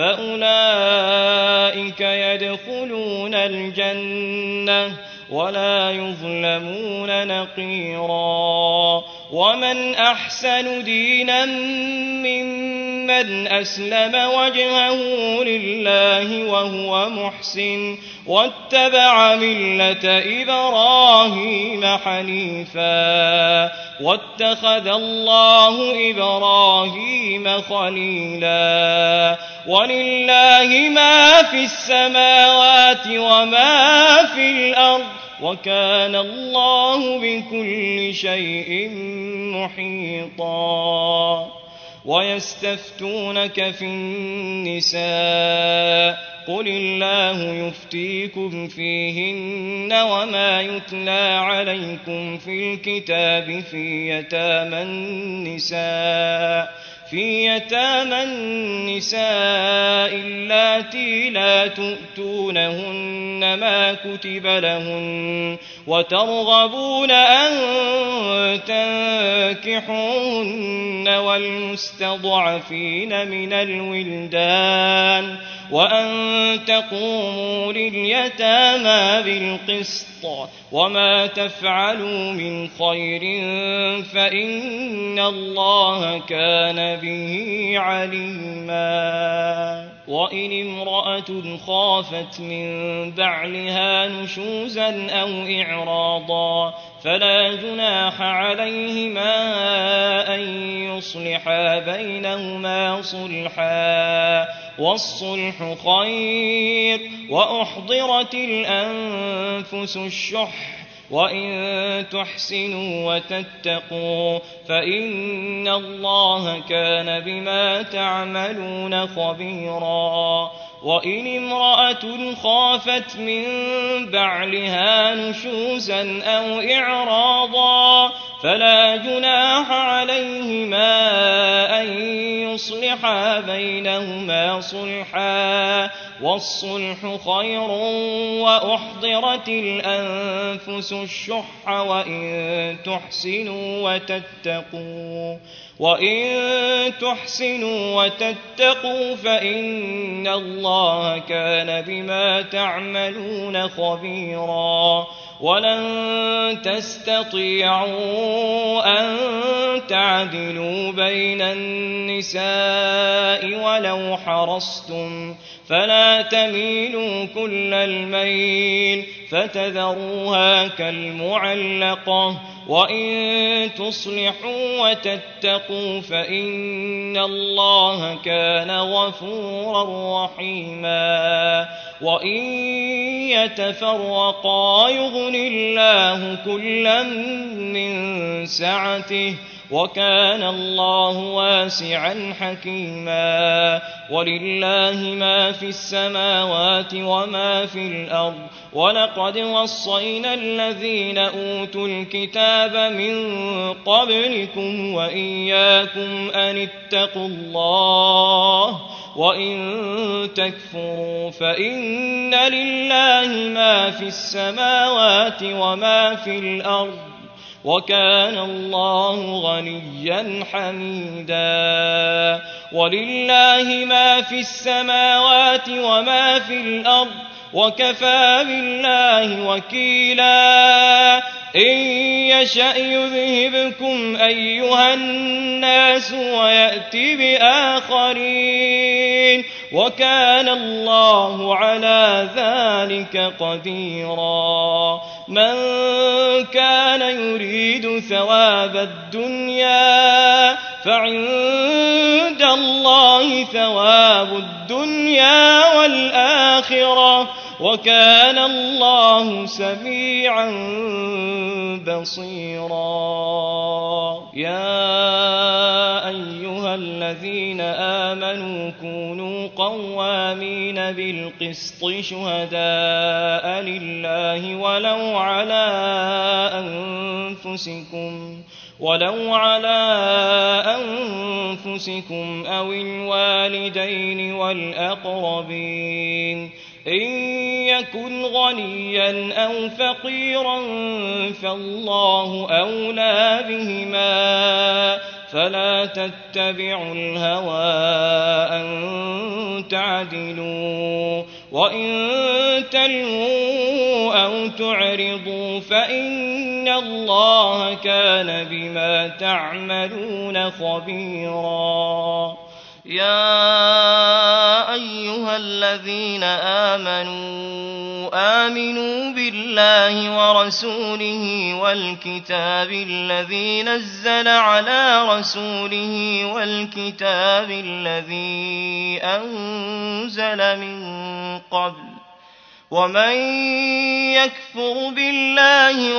فأولئك يدخلون الجنة ولا يظلمون نقيرا ومن أحسن دينا ممن أسلم وجهه لله وهو محسن واتبع ملة إبراهيم حنيفا واتخذ الله إبراهيم خليلا ولله ما في السماوات وما في الأرض وكان الله بكل شيء محيطا ويستفتونك في النساء قل الله يفتيكم فيهن وما يتلى عليكم في الكتاب في يتامى النساء في يتامى النساء اللاتي لا تؤتونهن ما كتب لهن وترغبون أن تنكحوهن والمستضعفين من الولدان وأن تقوموا لليتامى بالقسط وما تفعلوا من خير فإن الله كان به عليما وإن امرأة خافت من بعلها نشوزا أو إعراضا فلا جناح عليهما أن يصلحا بينهما صلحا والصلح خير وأحضرت الأنفس الشح وإن تحسنوا وتتقوا فإن الله كان بما تعملون خبيرا وإن امرأة خافت من بعلها نشوزا أو إعراضا فلا جناح عليهما أن يصلحا بينهما صلحا والصلح خير وأحضرت الأنفس الشح وإن تحسنوا وتتقوا وإن تحسنوا وتتقوا فإن الله كان بما تعملون خبيرا ولن تستطيعوا أن تعدلوا بين النساء ولو حرصتم فلا تميلوا كل الميل فتذروها كالمعلقة وإن تصلحوا وتتقوا فإن الله كان غفورا رحيما وإن يتفرقا يغن الله كلا من سعته وكان الله واسعا حكيما ولله ما في السماوات وما في الأرض ولقد وصينا الذين أوتوا الكتاب من قبلكم وإياكم أن اتقوا الله وإن تكفروا فإن لله ما في السماوات وما في الأرض وكان الله غنيا حميدا ولله ما في السماوات وما في الأرض وكفى بالله وكيلا إن يشأ يذهبكم أيها الناس ويأتي بآخرين وكان الله على ذلك قديرا من كان يريد ثواب الدنيا فعند الله ثواب الدنيا والآخرة وكان الله سميعا بصيرا يا أيها الذين آمنوا كونوا قوامين بالقسط شهداء لله ولو على أنفسكم ولو على أنفسكم أو الوالدين والأقربين إن يكن غنيا أو فقيرا فالله أولى بهما فلا تتبعوا الهوى أن تعدلوا وإن تلووا أو تعرضوا فإن الله كان بما تعملون خبيرا يا أيها الذين آمنوا آمنوا بالله ورسوله والكتاب الذي نزل على رسوله والكتاب الذي أنزل من قبل ومن يكفر بالله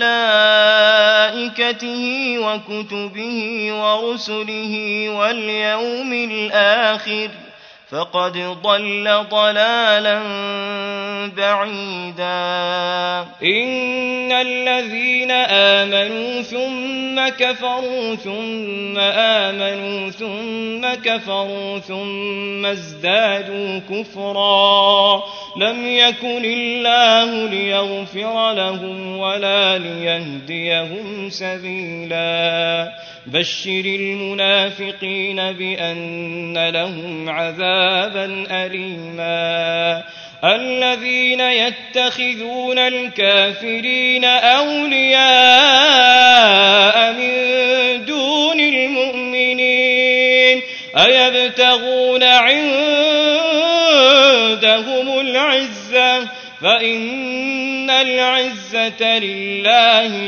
وملائكته وكتبه ورسله واليوم الآخر فقد ضل ضلالا بعيدا إن الذين آمنوا ثم كفروا ثم آمنوا ثم كفروا ثم ازدادوا كفرا لم يكن الله ليغفر لهم ولا ليهديهم سبيلا بشر المنافقين بأن لهم عذابا أليما الذين يتخذون الكافرين أولياء من دون المؤمنين أيبتغون عندهم العزة فإن العزة لله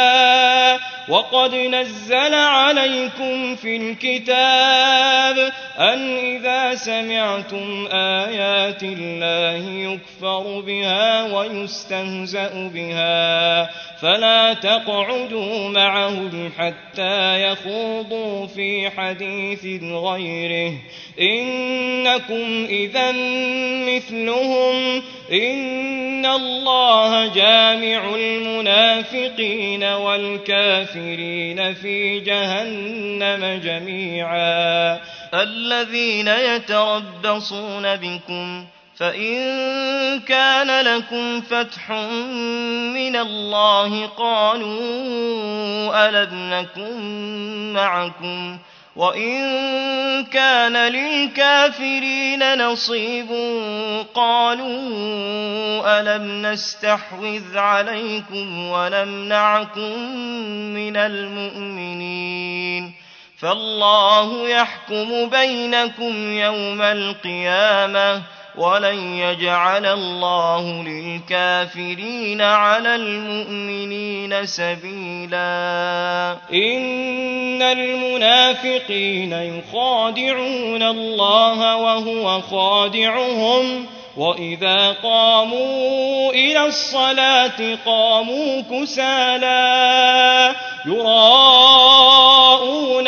جميعا وقد نزل عليكم في الكتاب أن إذا سمعتم آيات الله يكفر بها ويستهزأ بها فلا تقعدوا معهم حتى يخوضوا في حديث غيره إنكم إذا مثلهم إن الله جامع المنافقين والكافرين في جهنم جميعا. الذين يتربصون بكم فإن كان لكم فتح من الله قالوا ألم نكن معكم وإن كان للكافرين نصيب قالوا ألم نستحوذ عليكم ونمنعكم من المؤمنين فالله يحكم بينكم يوم القيامة ولن يجعل الله للكافرين على المؤمنين سبيلا. إن المنافقين يخادعون الله وهو خادعهم وإذا قاموا إلى الصلاة قاموا كسالى يراءون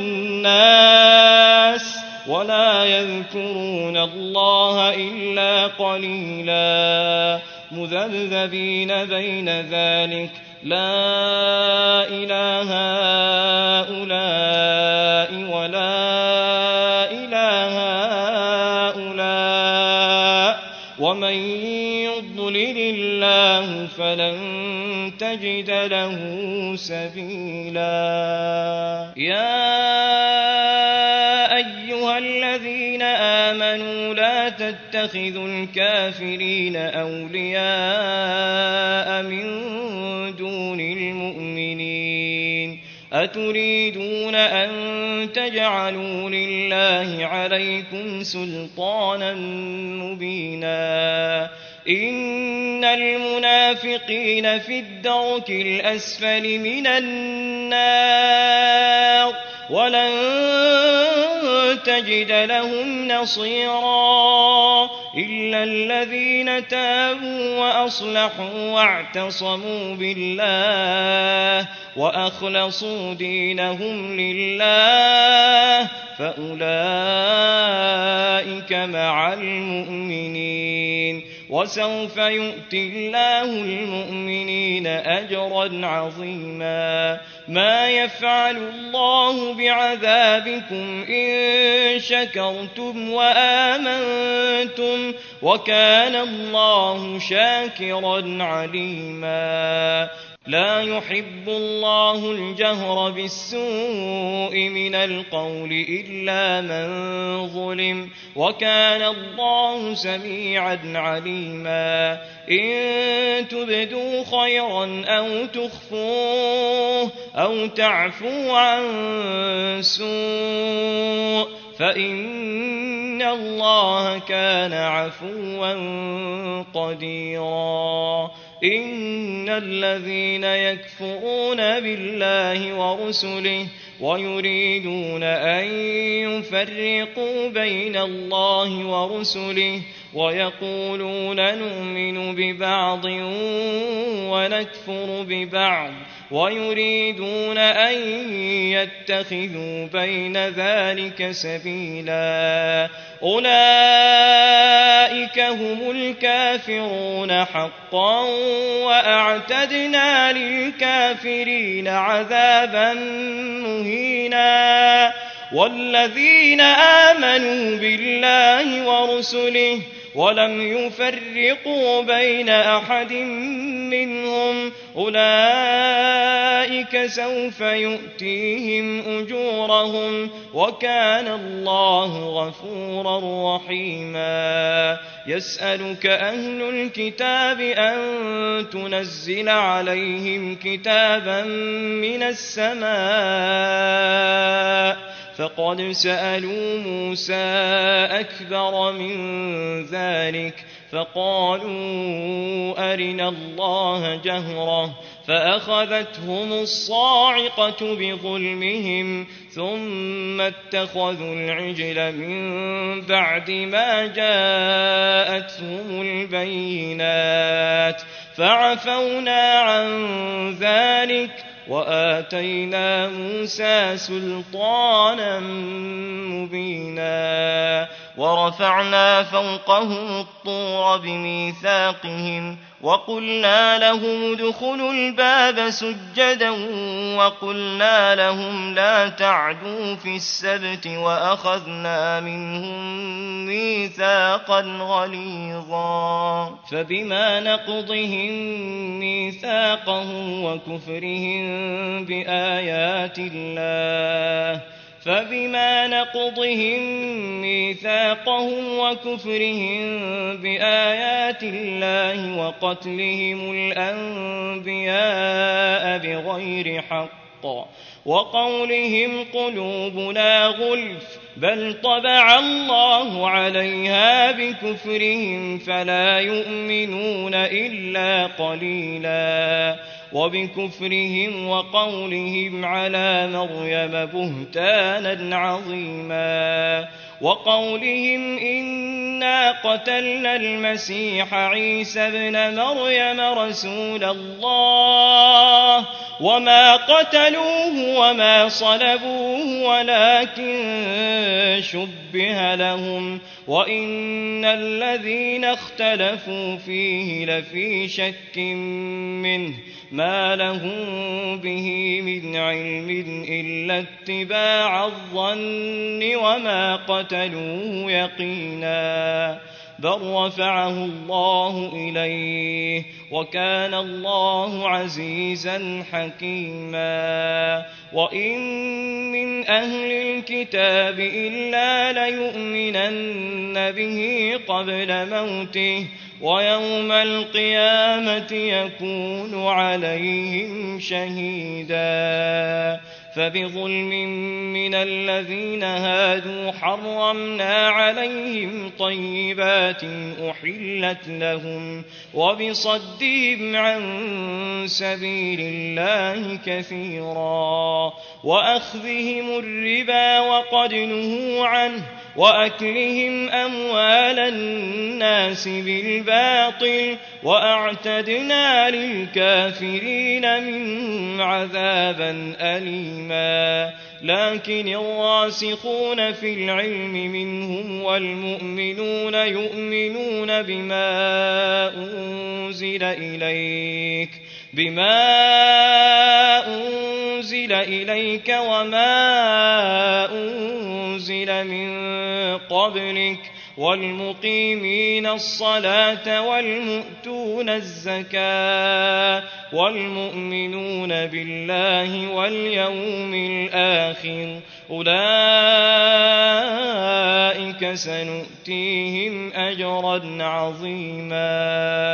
الناس ولا يذكرون الله إلا قليلا مذبذبين بين ذلك لا إله هؤلاء ولا إله هؤلاء ومن يضلل الله فلن تجد له سبيلا. يا أيها الذين آمنوا لا تتخذوا الكافرين أولياء من دون المؤمنين أتريدون أن تجعلوا لله عليكم سلطانا مبينا إن المنافقين في الدرك الأسفل من النار ولن تجد لهم نصيرا إلا الذين تابوا وأصلحوا واعتصموا بالله وأخلصوا دينهم لله فأولئك مع المؤمنين وسوف يؤتي الله المؤمنين أجرا عظيما. ما يفعل الله بعذابكم إن شكرتم وآمنتم وكان الله شاكرا عليما. لا يحب الله الجهر بالسوء من القول إلا من ظلم وكان الله سميعا عليما. إن تبدوا خيرا أو تخفوه أو تعفوا عن سوء فإن الله كان عفوا قديرا. إن الذين يكفرون بالله ورسله ويريدون أن يفرقوا بين الله ورسله ويقولون نؤمن ببعض ونكفر ببعض ويريدون أن يتخذوا بين ذلك سبيلا أولئك هم الكافرون حقا وأعتدنا للكافرين عذابا مهينا. والذين آمنوا بالله ورسله ولم يفرقوا بين أحد منهم أولئك سوف يؤتيهم أجورهم وكان الله غفورا رحيما. يسألك أهل الكتاب أن تنزل عليهم كتابا من السماء فقد سألوا موسى أكبر من ذلك فقالوا أرنا الله جهرة فأخذتهم الصاعقة بظلمهم ثم اتخذوا العجل من بعد ما جاءتهم البينات فعفونا عن ذلك وآتينا موسى سلطانا مبينا ورفعنا فوقهم الطور بميثاقهم وقلنا لهم ادخلوا الباب سجدا وقلنا لهم لا تعدوا في السبت وأخذنا منهم ميثاقا غليظا فبما نقضهم ميثاقهم وكفرهم بآيات الله فبما نقضهم ميثاقهم وكفرهم بآيات الله وقتلهم الأنبياء بغير حق وقولهم قلوبنا غلف بل طبع الله عليها بكفرهم فلا يؤمنون إلا قليلا وبكفرهم وقولهم على مريم بهتانا عظيما وقولهم إنا قتلنا المسيح عيسى ابن مريم رسول الله وما قتلوه وما صلبوه ولكن شبه لهم وإن الذين اختلفوا فيه لفي شك منه ما لهم به من علم إلا اتباع الظن وما قتلوه يقينا بل رفعه الله إليه وكان الله عزيزا حكيما وإن من أهل الكتاب إلا ليؤمنن به قبل موته ويوم القيامة يكون عليهم شهيدا فبظلم من الذين هادوا حرمنا عليهم طيبات أحلت لهم وبصدهم عن سبيل الله كثيرا وأخذهم الربا وقد نهوا عنه وأكلهم أموال الناس بالباطل وأعتدنا للكافرين منهم عذابا أليما لكن الراسخون في العلم منهم والمؤمنون يؤمنون بما أنزل إليك بما أنزل إليك وما أنزل من قبلك والمقيمين الصلاة والمؤتون الزكاة والمؤمنون بالله واليوم الآخر أولئك سنؤتيهم أجرا عظيما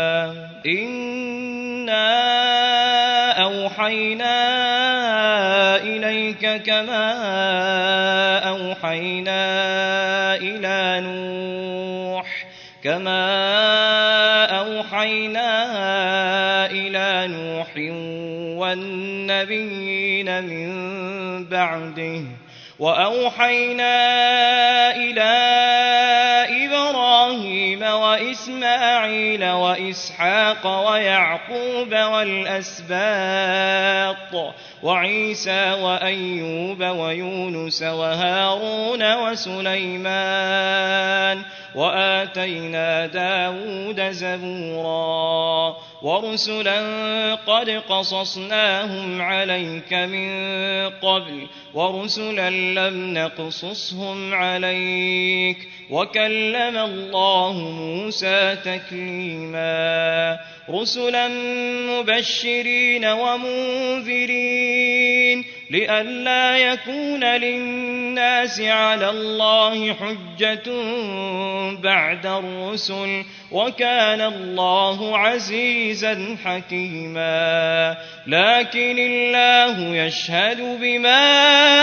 إنا أوحينا إليك كما أوحينا إلى نوح كما أوحينا إلى نوح والنبيين من بعده وأوحينا إلى إبراهيم وإسماعيل وإسحاق ويعقوب والأسباط وعيسى وأيوب ويونس وهارون وسليمان وآتينا داود زبورا ورسلا قد قصصناهم عليك من قبل ورسلا لم نقصصهم عليك وكلم الله موسى تكليما رسلا مبشرين ومنذرين لئلا يكون للناس على الله حجة بعد الرسل وكان الله عزيزا حكيما لكن الله يشهد بما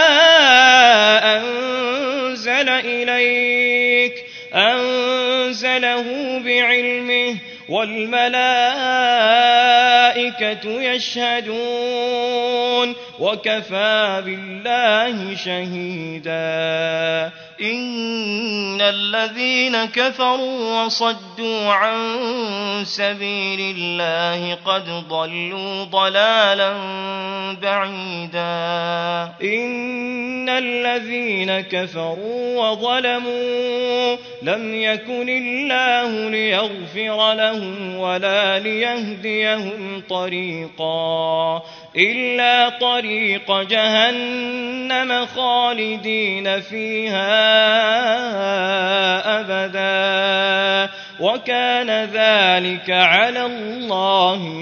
أنزل إليك أنزله بعلمه والملائكة والملائكة يشهدون وكفى بالله شهيدا إن الذين كفروا وصدوا عن سبيل الله قد ضلوا ضلالا بعيدا إن الذين كفروا وظلموا لم يكن الله ليغفر لهم ولا ليهديهم طريقا إلا طريق جهنم خالدين فيها أبدا وكان ذلك على الله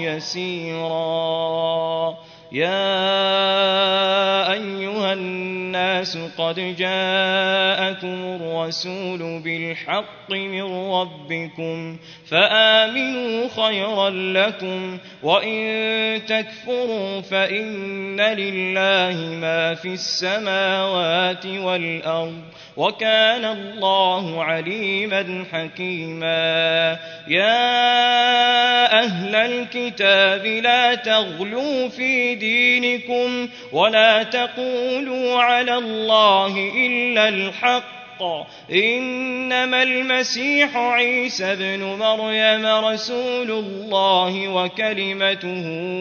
يسيرا يا أيها الناس قد جاءكم الرسول بالحق من ربكم فآمنوا خيرا لكم وإن تكفروا فإن لله ما في السماوات والأرض وكان الله عليما حكيما يا أهل الكتاب لا تغلوا في دينكم ولا تقولوا على الله إلا الحق إنما المسيح عيسى ابن مريم رسول الله وكلمته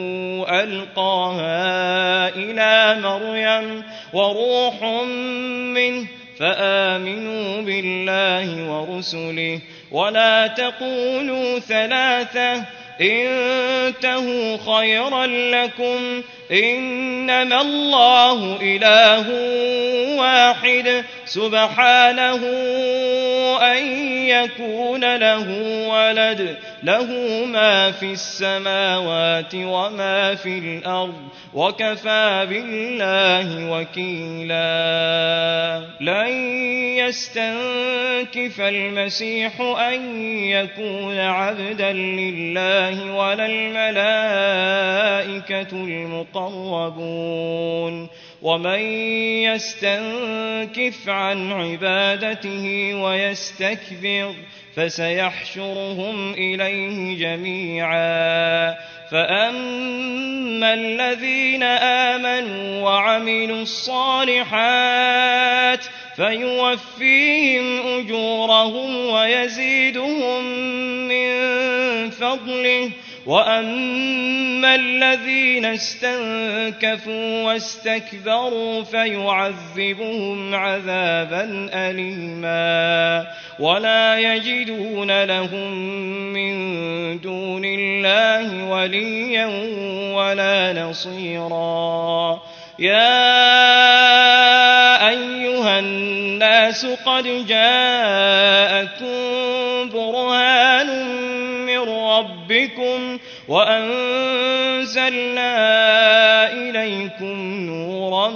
ألقاها إلى مريم وروح منه فآمنوا بالله ورسله ولا تقولوا ثلاثة انتهوا خيرا لكم إنما الله إله واحد سبحانه أن يكون له ولد له ما في السماوات وما في الأرض وكفى بالله وكيلا لن يستنكف المسيح أن يكون عبدا لله ولا الملائكة المقربون ومن يستنكف عن عبادته ويستكبر فسيحشرهم إليه جميعا فأما الذين آمنوا وعملوا الصالحات فيوفيهم أجورهم ويزيدهم من فضله وأما الذين استنكفوا واستكبروا فيعذبهم عذابا أليما ولا يجدون لهم من دون الله وليا ولا نصيرا يا أيها الناس قد جاءكم برهان من ربكم وأنزلنا إليكم نورا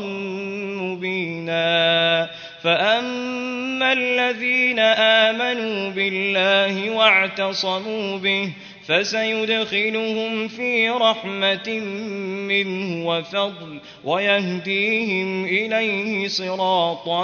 مبينا فأما الذين آمنوا بالله واعتصموا به فسيدخلهم في رحمة منه وفضل ويهديهم إليه صراطا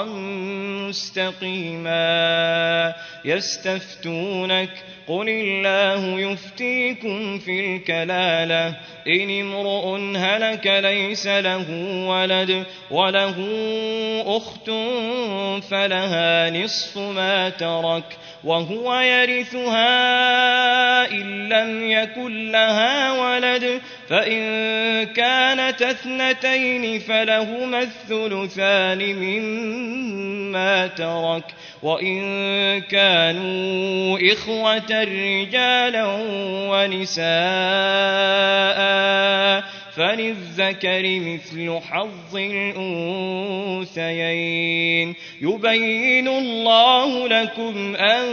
مستقيما يستفتونك قل الله يفتيكم في الكلالة إن امرؤ هلك ليس له ولد وله أخت فلها نصف ما ترك وهو يرثها إن لم يكن لها ولد فإن كانت اثنتين فلهما الثلثان مما ترك وإن كانوا إخوة رجالا ونساء فللذكر مثل حظ الأنثيين يبين الله لكم أن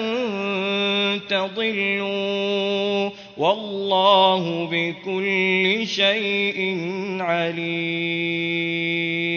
تضلوا والله بكل شيء عليم.